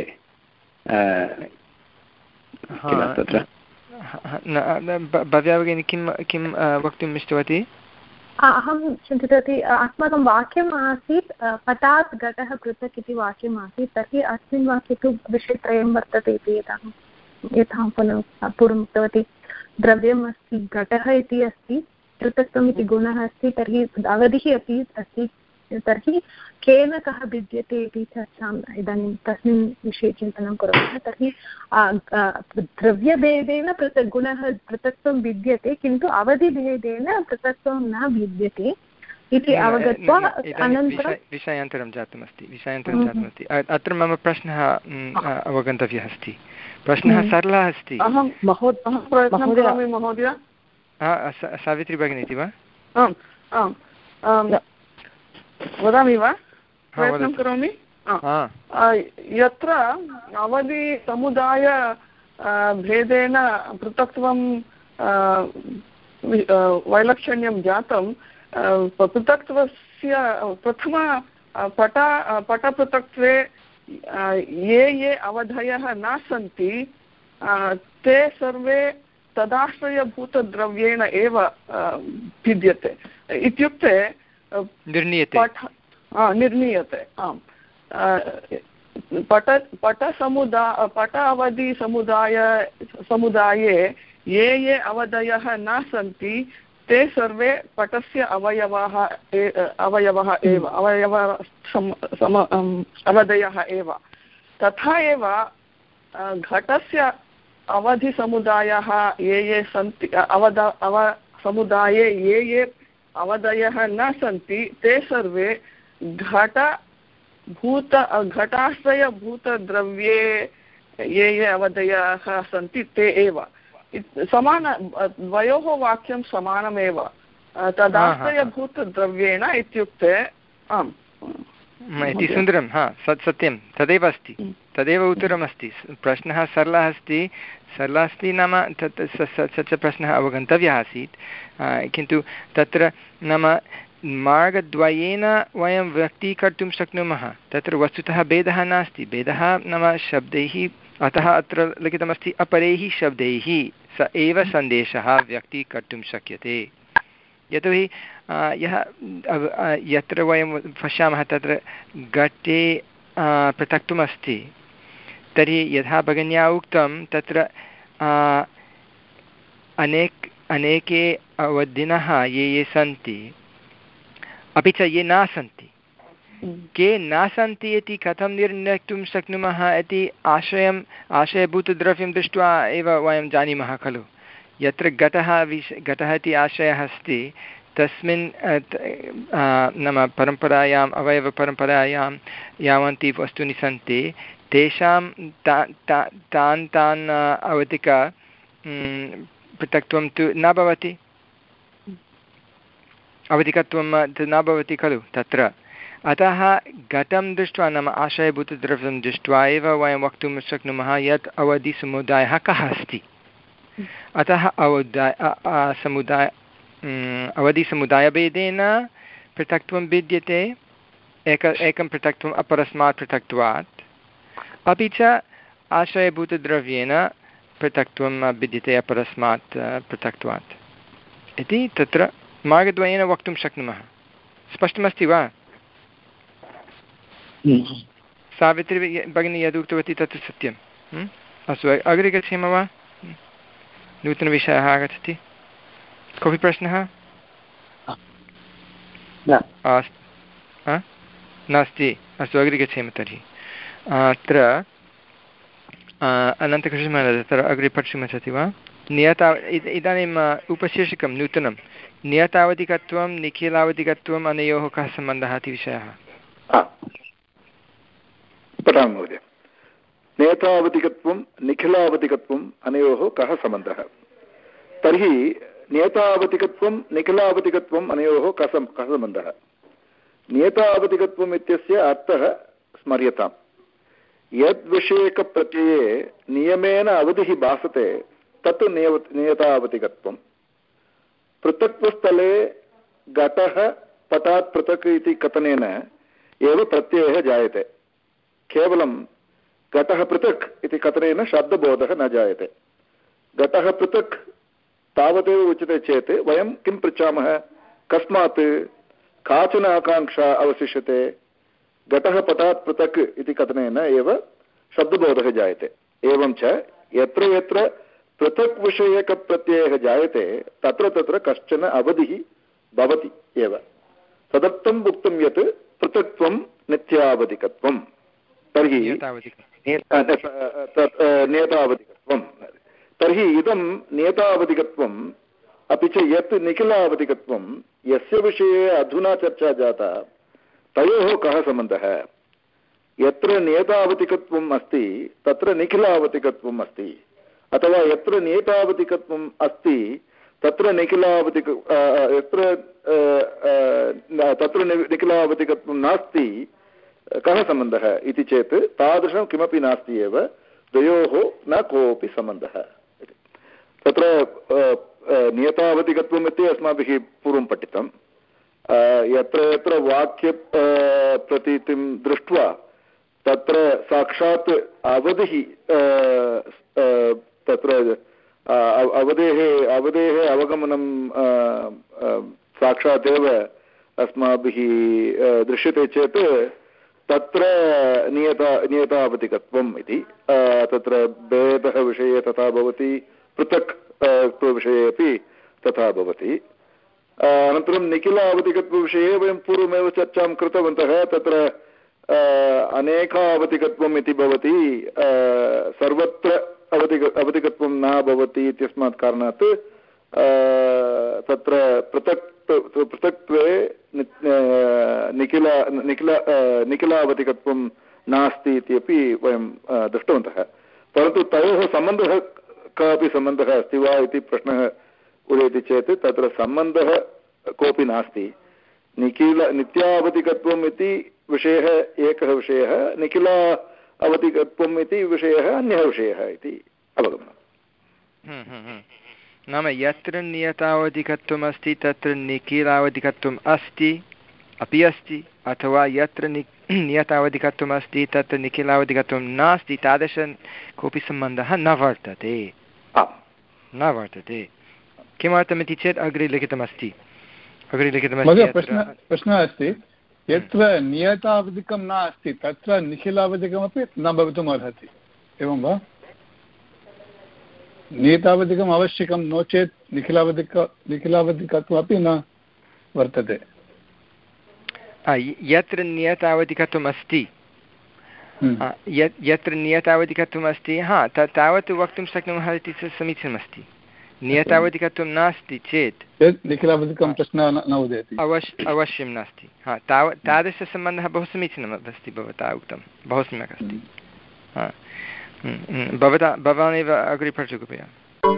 किल तत्र। भव्या भगिनी किं किं वक्तुम् इष्टवती? अहं चिन्तितवती अस्माकं वाक्यम् आसीत् पटात् घटः पृथक् इति वाक्यम् आसीत्, तर्हि अस्मिन् वाक्ये तु विषयत्रयं वर्तते इति यथा यथा पुनः पूर्वम् उक्तवती। द्रव्यम् अस्ति, घटः इति अस्ति, पृथक्त्वम् इति गुणः अस्ति, तर्हि अवधिः अपि अस्ति, तर्हि केन कः भिद्यते इति चर्चाम् इदानीं तस्मिन् विषये चिन्तनं कुर्मः। तर्हि द्रव्यभेदेन पृथक् गुणः पृथक्त्वं भिद्यते, किन्तु अवधिभेदेन पृथक्त्वं न भिद्यते इति अवगत्वा अनन्तरं विषयान्तरं जातमस्ति विषयान्तरं जातमस्ति अत्र मम प्रश्नः अवगन्तव्यः अस्ति। प्रश्नः सरलः अस्ति। अहं महोदय सावित्री भगिनी इति वा? आम् आम् वदामि वा? प्रयत्नं करोमि। यत्र अवधिसमुदाय भेदेन पृथक्त्वं वैलक्षण्यं जातं, पृथक्त्वस्य प्रथम पट पटपृथक्त्वे ये ये अवधयः न सन्ति ते सर्वे तदाश्रयभूतद्रव्येण एव भिद्यते इत्युक्ते निर्णीयते निर्णीयते आम्। पट पटसमुदा पट अवधिसमुदाय समुदाये ये ये अवधयः न सन्ति ते सर्वे पटस्य अवयवाः अवयवः एव अवयव सम अवधयः एव। तथा एव घटस्य अवधिसमुदायः ये ये सन्ति अवध अवसमुदाये ये ये अवधयः न सन्ति ते सर्वे घट भूत घटाश्रयभूतद्रव्ये ये ये अवधयः सन्ति ते एव। समान द्वयोः वाक्यं समानमेव। तदाश्रयभूतद्रव्येण इत्युक्ते आम् इति सुन्दरं। हा सत्यं तदेव अस्ति, तदेव उत्तरमस्ति। प्रश्नः सरलः अस्ति सरलः अस्ति नाम तत् स च प्रश्नः अवगन्तव्यः आसीत्, किन्तु तत्र नाम मार्गद्वयेन वयं व्यक्तीकर्तुं शक्नुमः। तत्र वस्तुतः भेदः नास्ति। भेदः नाम शब्दैः, अतः अत्र लिखितमस्ति अपरैः शब्दैः स एव सन्देशः व्यक्तीकर्तुं शक्यते। यतोहि यः यत्र वयं पश्यामः तत्र घटे पृथक्त्वम् अस्ति तर्हि यथा भगिन्या उक्तं तत्र अनेक अनेके अवधिनः ये ये सन्ति अपि च ये न सन्ति के न सन्ति इति कथं निर्णेतुं शक्नुमः इति आशयम् आशयभूतद्रव्यं दृष्ट्वा एव वयं जानीमः खलु। यत्र घटः विश घटः इति आशयः अस्ति तस्मिन् नाम परम्परायाम् अवयवपरम्परायां यावन्ति वस्तूनि सन्ति तेषां ता ता तान् तान् अवधिक पृथक्त्वं तु न भवति, अवधिकत्वं न भवति खलु तत्र। अतः घटं दृष्ट्वा नाम आशयभूतद्रव्यं दृष्ट्वा एव वयं वक्तुं शक्नुमः यत् अवधिसमुदायः कः अस्ति। अतः अवधाय समुदाय अवधिसमुदायभेदेन पृथक्त्वं भिद्यते, एक एकं पृथक्त्वम् अपरस्मात् पृथक्त्वात्, अपि च आशयभूतद्रव्येन पृथक्त्वं भिद्यते अपरस्मात् पृथक्त्वात् इति तत्र मार्गद्वयेन वक्तुं शक्नुमः। स्पष्टमस्ति वा? सावित्री भगिनी यद् उक्तवती तत् सत्यम्। अस्तु, अग्रे गच्छेम वा? नूतनविषयः आगच्छति। कोऽपि प्रश्नः? नास्ति। अस्तु, अग्रे गच्छेम तर्हि। अत्र अनन्तकृष्णमहोदय तत्र अग्रे पठितुमिच्छति वा? नियता इदानीम् उपशीर्षकं नूतनं नियतावधिकत्वं निखिलावधिकत्वम् अनयोः कः सम्बन्धः इति विषयः। पठामि महोदय। नियतावधिकत्वं निखिलावधिकत्वम् अनयोः कः सम्बन्धः? तर्हि नियतावधिकत्वं निखिलावधिकत्वम् अनयोः कः कः सम्बन्धः? नियतावधिकत्वम् इत्यस्य अर्थः स्मर्यताम्। यद्विषयकप्रत्यये नियमेन अवधिः भासते तत् निय नियतावधिकत्वं। पृथक्त्वस्थले घटः पटात् पृथक् इति कथनेन एव प्रत्ययः जायते। केवलं घटः पृथक् इति कथनेन शब्दबोधः न जायते। घटः पृथक् तावदेव उच्यते चेत् वयं किं पृच्छामः? कस्मात्? काचन आकाङ्क्षा अवशिष्यते। घटः पटात् पृथक् इति कथनेन एव शब्दबोधः जायते। एवं च यत्र यत्र पृथक् विषयकप्रत्ययः जायते तत्र तत्र कश्चन अवधिः भवति एव। तदर्थम् उक्तं यत् पृथक्त्वं नित्यावधिकत्वं। तर्हि नियतावधिकत्वं। तर्हि इदं नियतावधिकत्वम् अपि च यत् निखिलावधिकत्वं यस्य विषये अधुना चर्चा जाता तयोः कः सम्बन्धः? यत्र नियतावधिकत्वम् अस्ति तत्र निखिलावधिकत्वम् अस्ति, अथवा यत्र नियतावधिकत्वम् अस्ति तत्र निखिलावधिक यत्र तत्र निखिलावधिकत्वं नास्ति कः सम्बन्धः इति चेत् तादृशं किमपि नास्ति एव। द्वयोः न कोऽपि सम्बन्धः। तत्र नियतावधिकत्वम् इति अस्माभिः पूर्वं पठितं। यत्र यत्र वाक्य प्रतीतिं दृष्ट्वा तत्र साक्षात् अवधिः तत्र अवधेः अवधेः अवगमनं साक्षात् एव अस्माभिः दृश्यते चेत् तत्र नियता नियतावधिकत्वम् इति। तत्र भेदः विषये तथा भवति, पृथक् विषये अपि तथा भवति। अनन्तरं निखिलावधिकत्वविषये वयं पूर्वमेव चर्चां कृतवन्तः। तत्र अनेकावधिकत्वम् इति भवति, सर्वत्र अवधिक अवधिकत्वं न भवति इत्यस्मात् कारणात् तत्र पृथक् पृथक्त्वे निखिला निखिला निखिलावधिकत्वं नास्ति इत्यपि वयं दृष्टवन्तः। परन्तु तयोः सम्बन्धः कापि सम्बन्धः अस्ति वा इति प्रश्नः उदेति चेत् तत्र सम्बन्धः कोऽपि नास्ति। निखिल नित्यावधिकत्वम् इति विषयः एकः विषयः, निखिला अवधिकत्वम् इति विषयः अन्यः विषयः इति अवगमनम्। नाम यत्र नियतावधिकत्वम् अस्ति तत्र निखिलावधिकत्वम् अस्ति अपि अस्ति, अथवा यत्र नि नियतावधिकत्वम् अस्ति तत्र निखिलावधिकत्वं नास्ति, तादृश कोऽपि सम्बन्धः न वर्तते न वर्तते किमर्थमिति चेत् अग्रे लिखितमस्ति। अग्रे लिखितमस्ति प्रश्नः अस्ति, यत्र नियतावधिकं नास्ति तत्र निखिलावधिकमपि न भवितुम् अर्हति, एवं वा? नियतावधिकम् आवश्यकं, नो चेत् निखिलावधिक निखिलावधिकत्वमपि न वर्तते। यत्र नियतावधिकत्वम् अस्ति यत्र नियतावधिकत्वम् अस्ति हा तावत् वक्तुं शक्नुमः इति समीचीनमस्ति। नियतावधिकत्वं नास्ति चेत् निखिलावधिकं प्रश्नः न उदेति, अवश्य अवश्यं नास्ति। हा तावत् तादृशसम्बन्धः बहु समीचीनम् अस्ति, भवता उक्तं, बहु सम्यक् अस्ति। हा भवता भवान् एव अग्रे पठतु कृपया।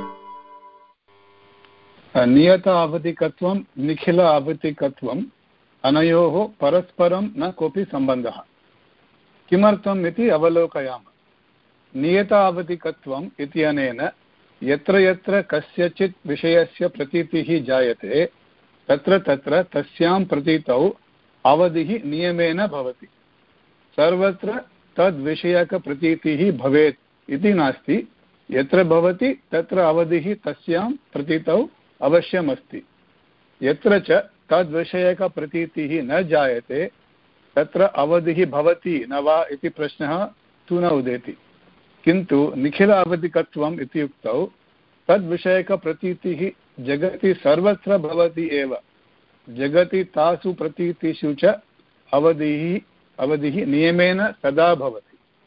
नियत आवधिकत्वं निखिल आवधिकत्वम् अनयोः परस्परं न कोऽपि सम्बन्धः। किमर्थम् इति अवलोकयामः। नियत आवधिकत्वम् इत्यनेन यत्र यत्र कस्यचित् विषयस्य प्रतीतिः जायते तत्र तत्र तस्यां प्रतीतौ अवधिः नियमेन भवति। सर्वत्र तद्विषयकप्रतीतिः भवेत् इति नास्ति। यत्र भवति तत्र अवधिः तस्यां प्रतीतौ अवश्यम् अस्ति। यत्र च तद्विषयकप्रतीतिः न जायते तत्र अवधिः भवति न वा इति प्रश्नः तु न उदेति। किन्तु निखिल अवधिकत्वम् इत्युक्तौ तद्विषयकप्रतीतिः जगति सर्वत्र भवति एव। जगति तासु प्रतीतिषु च अवधिः अवधिः नियमेन तदा भवति।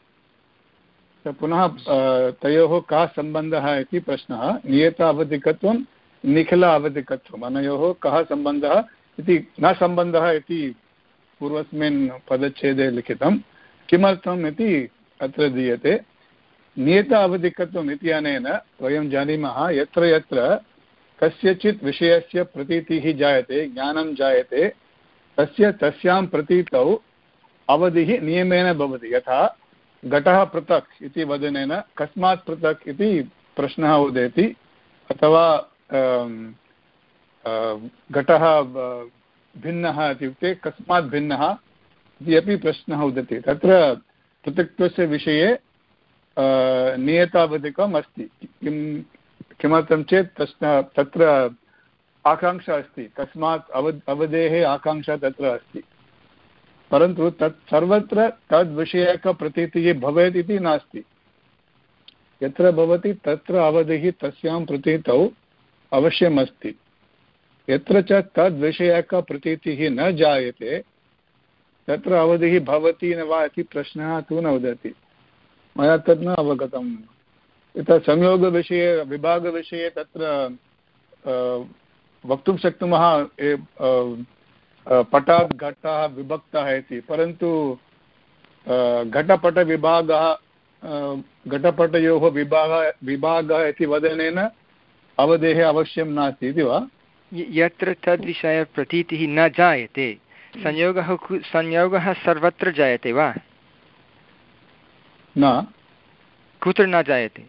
पुनः तयोः कः सम्बन्धः इति प्रश्नः। नियत अवधिकत्वं निखिल अवधिकत्वम् अनयोः कः सम्बन्धः इति न सम्बन्धः इति पूर्वस्मिन् पदच्छेदे लिखितं। किमर्थम् इति अत्र दीयते। नियत अवधिकत्वम् इत्यनेन वयं जानीमः यत्र यत्र कस्यचित् विषयस्य प्रतीतिः जायते, ज्ञानं जायते, तस्य तस्यां प्रतीतौ अवधिः नियमेन भवति। यथा घटः पृथक् इति वदनेन कस्मात् पृथक् इति प्रश्नः उदेति, अथवा घटः भिन्नः इत्युक्ते कस्मात् भिन्नः इति अपि प्रश्नः उदेति। तत्र पृथक्त्वस्य विषये नियतावधिकम् अस्ति। किं किमर्थं चेत् तस्य तत्र आकाङ्क्षा अस्ति, तस्मात् अव अवधेः आकाङ्क्षा तत्र अस्ति। परन्तु तत् सर्वत्र तद्विषयकप्रतीतिः भवेत् इति नास्ति। यत्र भवति तत्र अवधिः तस्यां प्रतीतौ अवश्यम् अस्ति। यत्र च तद्विषयकप्रतीतिः न जायते तत्र अवधिः भवति न वा इति प्रश्नः तु न उदेति। मया तद् न अवगतम्। यथा संयोगविषये विभागविषये तत्र वक्तुं शक्नुमः पटात् घटः विभक्तः इति, परन्तु घटपटविभागः घटपटयोः विभागः विभागः इति वदनेन अवधेः अवश्यं नास्ति इति वा? यत्र तद्विषयप्रतीतिः न जायते, संयोगः संयोगः सर्वत्र जायते वा? न, कुत्र न जायते?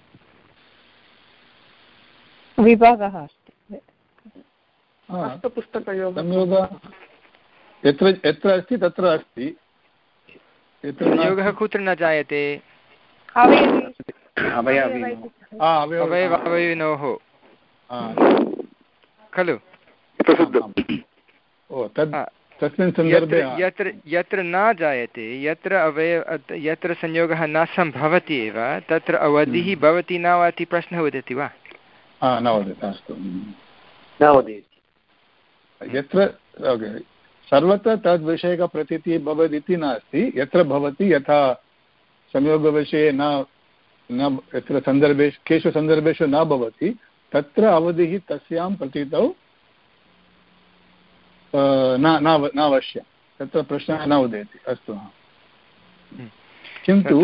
विभागः अस्ति। संयोगः यत्र यत्र अस्ति तत्र अस्ति। संयोगः कुत्र न जायते? अवयवावयविनोः खलु? तस्मिन् सन्दर्भे यत्र यत्र न जायते, यत्र अवयव यत्र संयोगः न सम्भवति एव तत्र अवधिः भवति न वा इति प्रश्नः वदति वा? न वदति। अस्तु, न वदति। यत्र सर्वत्र तद्विषयकप्रतीतिः भवति इति नास्ति। यत्र भवति, यथा संयोगविषये न न यत्र सन्दर्भेषु केषु सन्दर्भेषु न भवति तत्र अवधिः तस्यां प्रतीतौ न अवश्यं। तत्र प्रश्नः न उदेति। अस्तु, किन्तु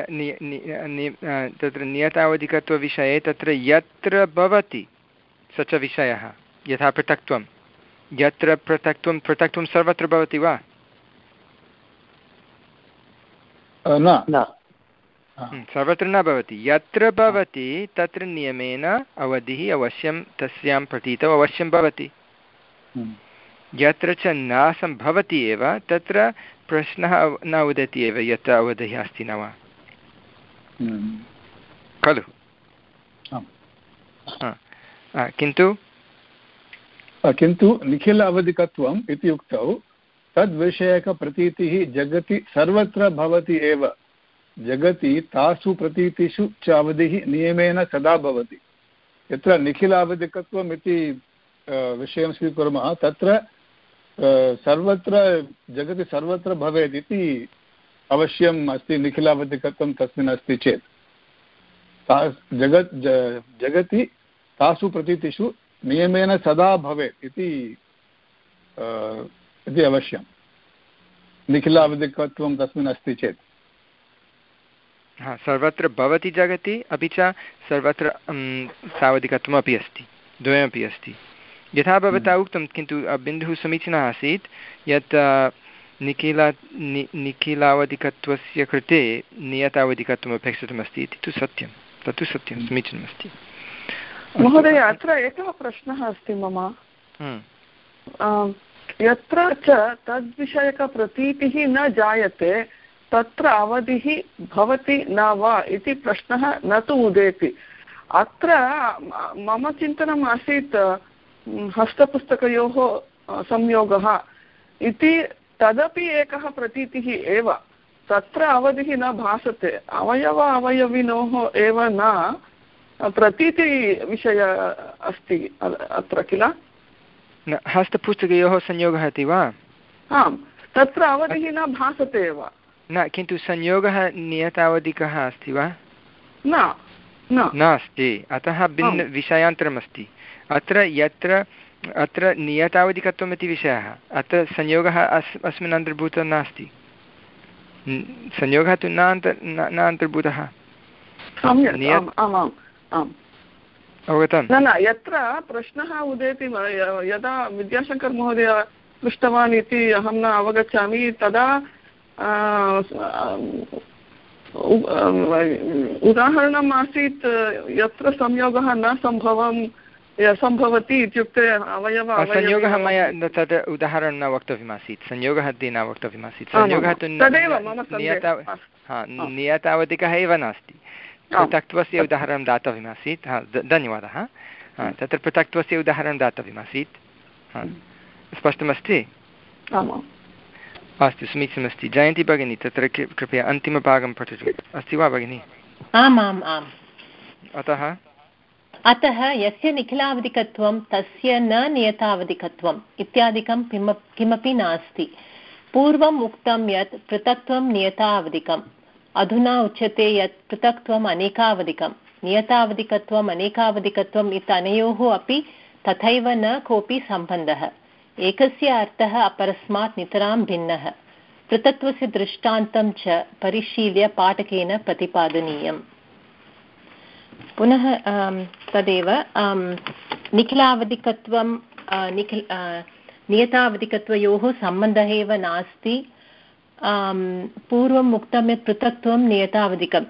तत्र नियतावधिकत्वविषये तत्र यत्र भवति स च विषयः, यथा पृथक्त्वं, यत्र पृथक्त्वं पृथक्त्वं सर्वत्र भवति वा? न, सर्वत्र न भवति। यत्र भवति तत्र नियमेन अवधिः अवश्यं तस्यां प्रतीतौ अवश्यं भवति। यत्र च न सम्भवति एव तत्र प्रश्नः न उदेति एव यत्र अवधिः अस्ति न वा, खलु? किन्तु किन्तु निखिल अवधिकत्वम् इत्युक्तौ तद्विषयकप्रतीतिः जगति सर्वत्र भवति एव। जगति तासु प्रतीतिषु च अवधिः नियमेन सदा भवति। यत्र निखिलावधिकत्वम् इति विषयं स्वीकुर्मः तत्र सर्वत्र जगति सर्वत्र भवेत् इति अवश्यम् अस्ति। निखिलावधिकत्वं तस्मिन् अस्ति चेत् ता जगत् जगति तासु प्रतीतिषु नियमेन सदा भवेत् इति इति अवश्यं। निखिलावधिकत्वं तस्मिन् अस्ति चेत् हा सर्वत्र भवति जगति अपि च सर्वत्र सावधिकत्वमपि अस्ति, द्वयमपि अस्ति। यथा भवता उक्तं, किन्तु बिन्दुः समीचीनः आसीत् यत् निखिला नि निखिलावधिकत्वस्य कृते नियतावधिकत्वम् अपेक्षितमस्ति इति तु सत्यं, तत्तु सत्यं, समीचीनमस्ति। महोदय, अत्र एकः प्रश्नः अस्ति मम। यत्र च तद्विषयकप्रतीतिः न जायते तत्र अवधिः भवति न वा इति प्रश्नः न तु उदेति। अत्र मम चिन्तनम् आसीत् हस्तपुस्तकयोः संयोगः इति, तदपि एकः प्रतीतिः एव, तत्र अवधिः न भासते। अवयव अवयविनोः एव न प्रतीतिविषय अस्ति अत्र किल? न, हस्तपुस्तकयोः संयोगः इति वा? आम्, तत्र अवधिः न भासते एव। न, किन्तु संयोगः नियतावधिकः अस्ति वा? न नास्ति, अतः भिन्न विषयान्तरमस्ति। अत्र यत्र अत्र नियतावधिकत्वम् इति विषयः, अत्र संयोगः अस् अस्मिन् अन्तर्भूतः नास्ति। संयोगः तु न अन्त न अन्तर्भूतः। अवगतं? न न, यत्र प्रश्नः उदेति, यदा विद्याशङ्कर महोदय पृष्टवान् इति अहं न अवगच्छामि, तदा उदाहरणम् आसीत् यत्र संयोगः न सम्भवं सम्भवति इत्युक्ते अवयव संयोगः मया तद् उदाहरणं न वक्तव्यमासीत्। संयोगः इति न वक्तव्यमासीत्। संयोगः तु नियतावधिकः एव नास्ति। पृथक्त्वस्य उदाहरणं दातव्यमासीत्। हा, धन्यवादः। तत्र पृथक्त्वस्य उदाहरणं दातव्यमासीत्। स्पष्टमस्ति? अस्तु, समीचीनमस्ति। जयन्ती भगिनी, तत्र कृपया अन्तिमभागं पठतु। अस्ति वा भगिनी? आम् आम् आम्। अतः अतः यस्य निखिलावधिकत्वं तस्य न नियतावधिकत्वम् इत्यादिकं किमपि नास्ति। पूर्वम् उक्तं यत् पृथक्त्वं नियतावधिकम्, अधुना उच्यते यत् पृथक्त्वम् अनेकावधिकं। नियतावधिकत्वम् अनेकावधिकत्वम् इत्यनयोः अपि तथैव न कोऽपि सम्बन्धः। एकस्य अर्थः अपरस्मात् नितरां भिन्नः। पृथक्त्वस्य दृष्टान्तं च परिशील्य पाठकेन प्रतिपादनीयम्। पुनः तदेव निखिलावधिकत्वं निखिल नियतावधिकत्वयोः सम्बन्धः एव नास्ति। पूर्वम् उक्तं यत् पृथक्त्वं नियतावधिकं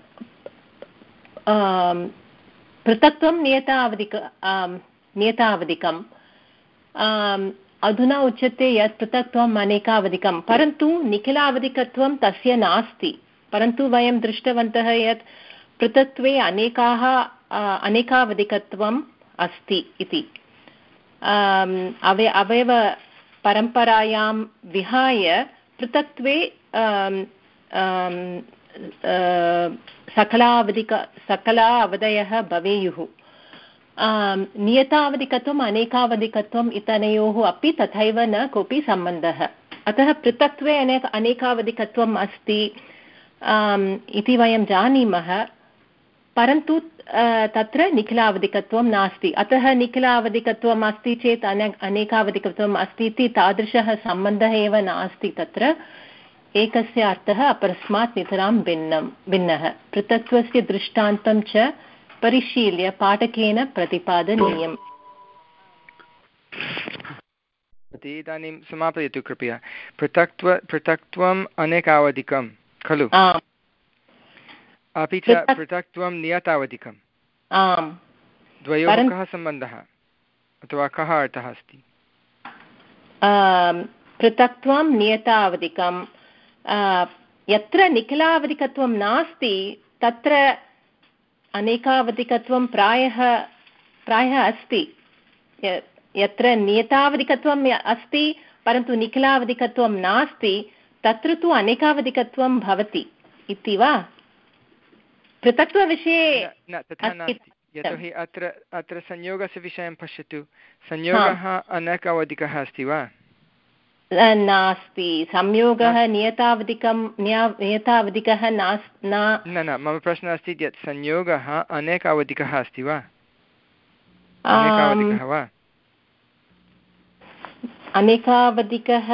पृथक्त्वं नियतावधिक नियतावधिकम् अधुना उच्यते यत् पृथक्त्वम् अनेकावधिकं, परन्तु निखिलावधिकत्वं तस्य नास्ति। परन्तु वयं दृष्टवन्तः यत् पृथक्त्वे अनेकाः अनेकावधिकत्वम् अस्ति इति। अवय अवयवपरम्परायां विहाय पृथक्त्वे सकलावधिक सकला अवधयः भवेयुः। नियतावधिकत्वम् अनेकावधिकत्वम् इत्यनयोः अपि तथैव न कोऽपि सम्बन्धः। अतः पृथक्त्वे अनेक अनेकावधिकत्वम् अस्ति इति वयं जानीमः, परन्तु तत्र निखिलावधिकत्वं नास्ति। अतः निखिलावधिकत्वम् अस्ति चेत् अने अनेकावधिकत्वम् अस्ति इति तादृशः सम्बन्धः एव नास्ति। तत्र एकस्य अर्थः अपरस्मात् नितरां भिन्नं भिन्नः। पृथक्त्वस्य दृष्टान्तं च परिशील्य पाठकेन प्रतिपादनीयम्। इदानीं समापयतु कृपया। पृथक्त्व पृथक्त्वम् अनेकावधिकं खलु? अपि च पृथक्त्वं नियतावधिकम्। आम्। द्वयोः कः सम्बन्धः अथवा कः अर्थः अस्ति? पृथक्त्वं नियतावधिकं, यत्र निखिलावधिकत्वं नास्ति तत्र अनेकावधिकत्वं प्रायः प्रायः अस्ति। यत्र नियतावधिकत्वम् अस्ति परन्तु निखिलावधिकत्वं नास्ति तत्र तु अनेकावधिकत्वं भवति इति वा? पृथक्त्वविषये न तथा नास्ति, यतोहि अत्र अत्र संयोगस्य विषयं पश्यतु। संयोगः अनेकावधिकः अस्ति वा? नास्ति। संयोगः नियतावधिकं नियतावधिकः नास्ति। न न मम प्रश्नः अस्ति यत् संयोगः अनेकावधिकः अस्ति वा? अनेकावधिकः वा? अनेकावधिकः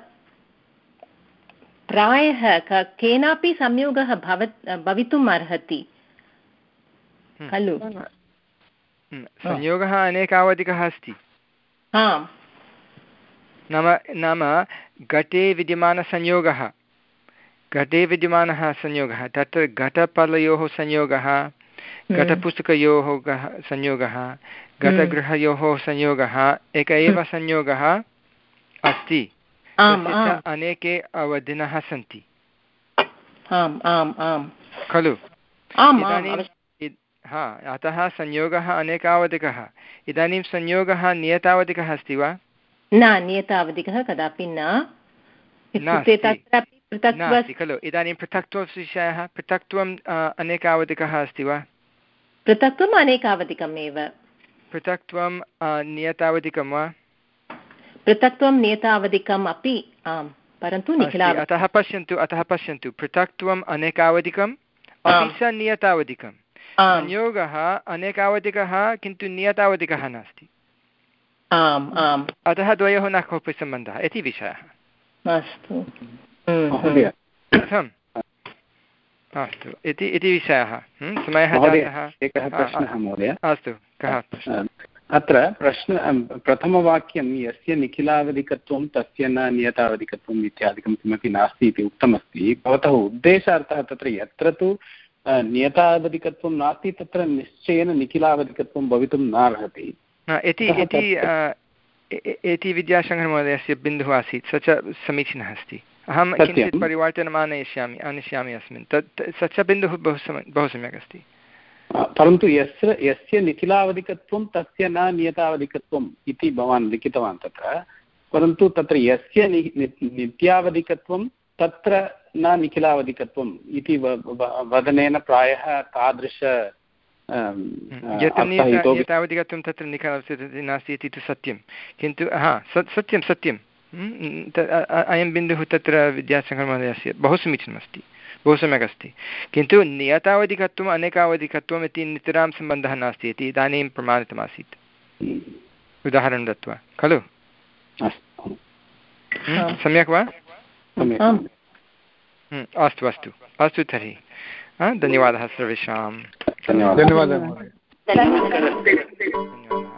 प्रायः केनापि संयोगः भव भवितुम् अर्हति खलु? संयोगः अनेकावधिकः अस्ति। नाम नाम घटे विद्यमानसंयोगः घटे विद्यमानः संयोगः तत्र घटफलयोः संयोगः, घटपुस्तकयोः संयोगः, घटगृहयोः संयोगः एक एव संयोगः अस्ति। अनेके अवधिनः सन्ति खलु? इदानीं हा अतः संयोगः अनेकावधिकः। इदानीं संयोगः नियतावधिकः अस्ति वा? न, नियतावधिकः कदापि न नास्ति खलु? इदानीं पृथक्त्वविषयः, पृथक्त्वम् अनेकावधिकः अस्ति वा? पृथक्त्वम् अनेकावधिकमेव। पृथक्त्वं नियतावधिकं वा? पृथक्त्वं नियतावधिकम् अपि आम्, परन्तु निखिलावधिकम्। अतः पश्यन्तु अतः पश्यन्तु पृथक्त्वम् अनेकावधिकम् अपि च नियतावधिकं। संयोगः अनेकावधिकः किन्तु नियतावधिकः नास्ति। आम् आम्, अतः द्वयोः न कोऽपि सम्बन्धः इति विषयः। अस्तु अस्तु इति इति विषयः। समयः जातः। एकः प्रश्नः महोदय। अस्तु, कः प्रश्नः? अत्र प्रश्न प्रथमवाक्यं यस्य निखिलावधिकत्वं तस्य न नियतावधिकत्वम् इत्यादिकं किमपि नास्ति इति उक्तमस्ति। भवतः उद्देशार्थः तत्र यत्र तु नियतावधिकत्वं नास्ति तत्र निश्चयेन निखिलावधिकत्वं भवितुं नार्हति इति विद्याशङ्करमहोदयस्य बिन्दुः आसीत्। स च समीचीनः अस्ति। अहं किञ्चित् परिवर्तनम् आनयिष्यामि आनयिष्यामि अस्मिन्। तत् स च बिन्दुः बहु सम बहु सम्यक् अस्ति। परन्तु यस्य यस्य निखिलावधिकत्वं तस्य न नियतावधिकत्वम् इति भवान् लिखितवान् तत्र, परन्तु तत्र यस्य नित्यावधिकत्वं तत्र न निखिलावधिकत्वम् इति वदनेन प्रायः तादृश नियतावधिकत्वं तत्र निखिलावधिकत्वं नास्ति इति तु सत्यं, किन्तु हा सत्यं सत्यं अयं बिन्दुः तत्र विद्याशङ्करमहोदयस्य बहु समीचीनमस्ति, बहु सम्यक् अस्ति। किन्तु नियतावधिकत्वम् अनेकावधिकत्वम् इति नितरां सम्बन्धः नास्ति इति इदानीं प्रमाणितमासीत् उदाहरणं दत्वा खलु? सम्यक् वा? अस्तु अस्तु अस्तु तर्हि धन्यवादः सर्वेषां। धन्यवादः।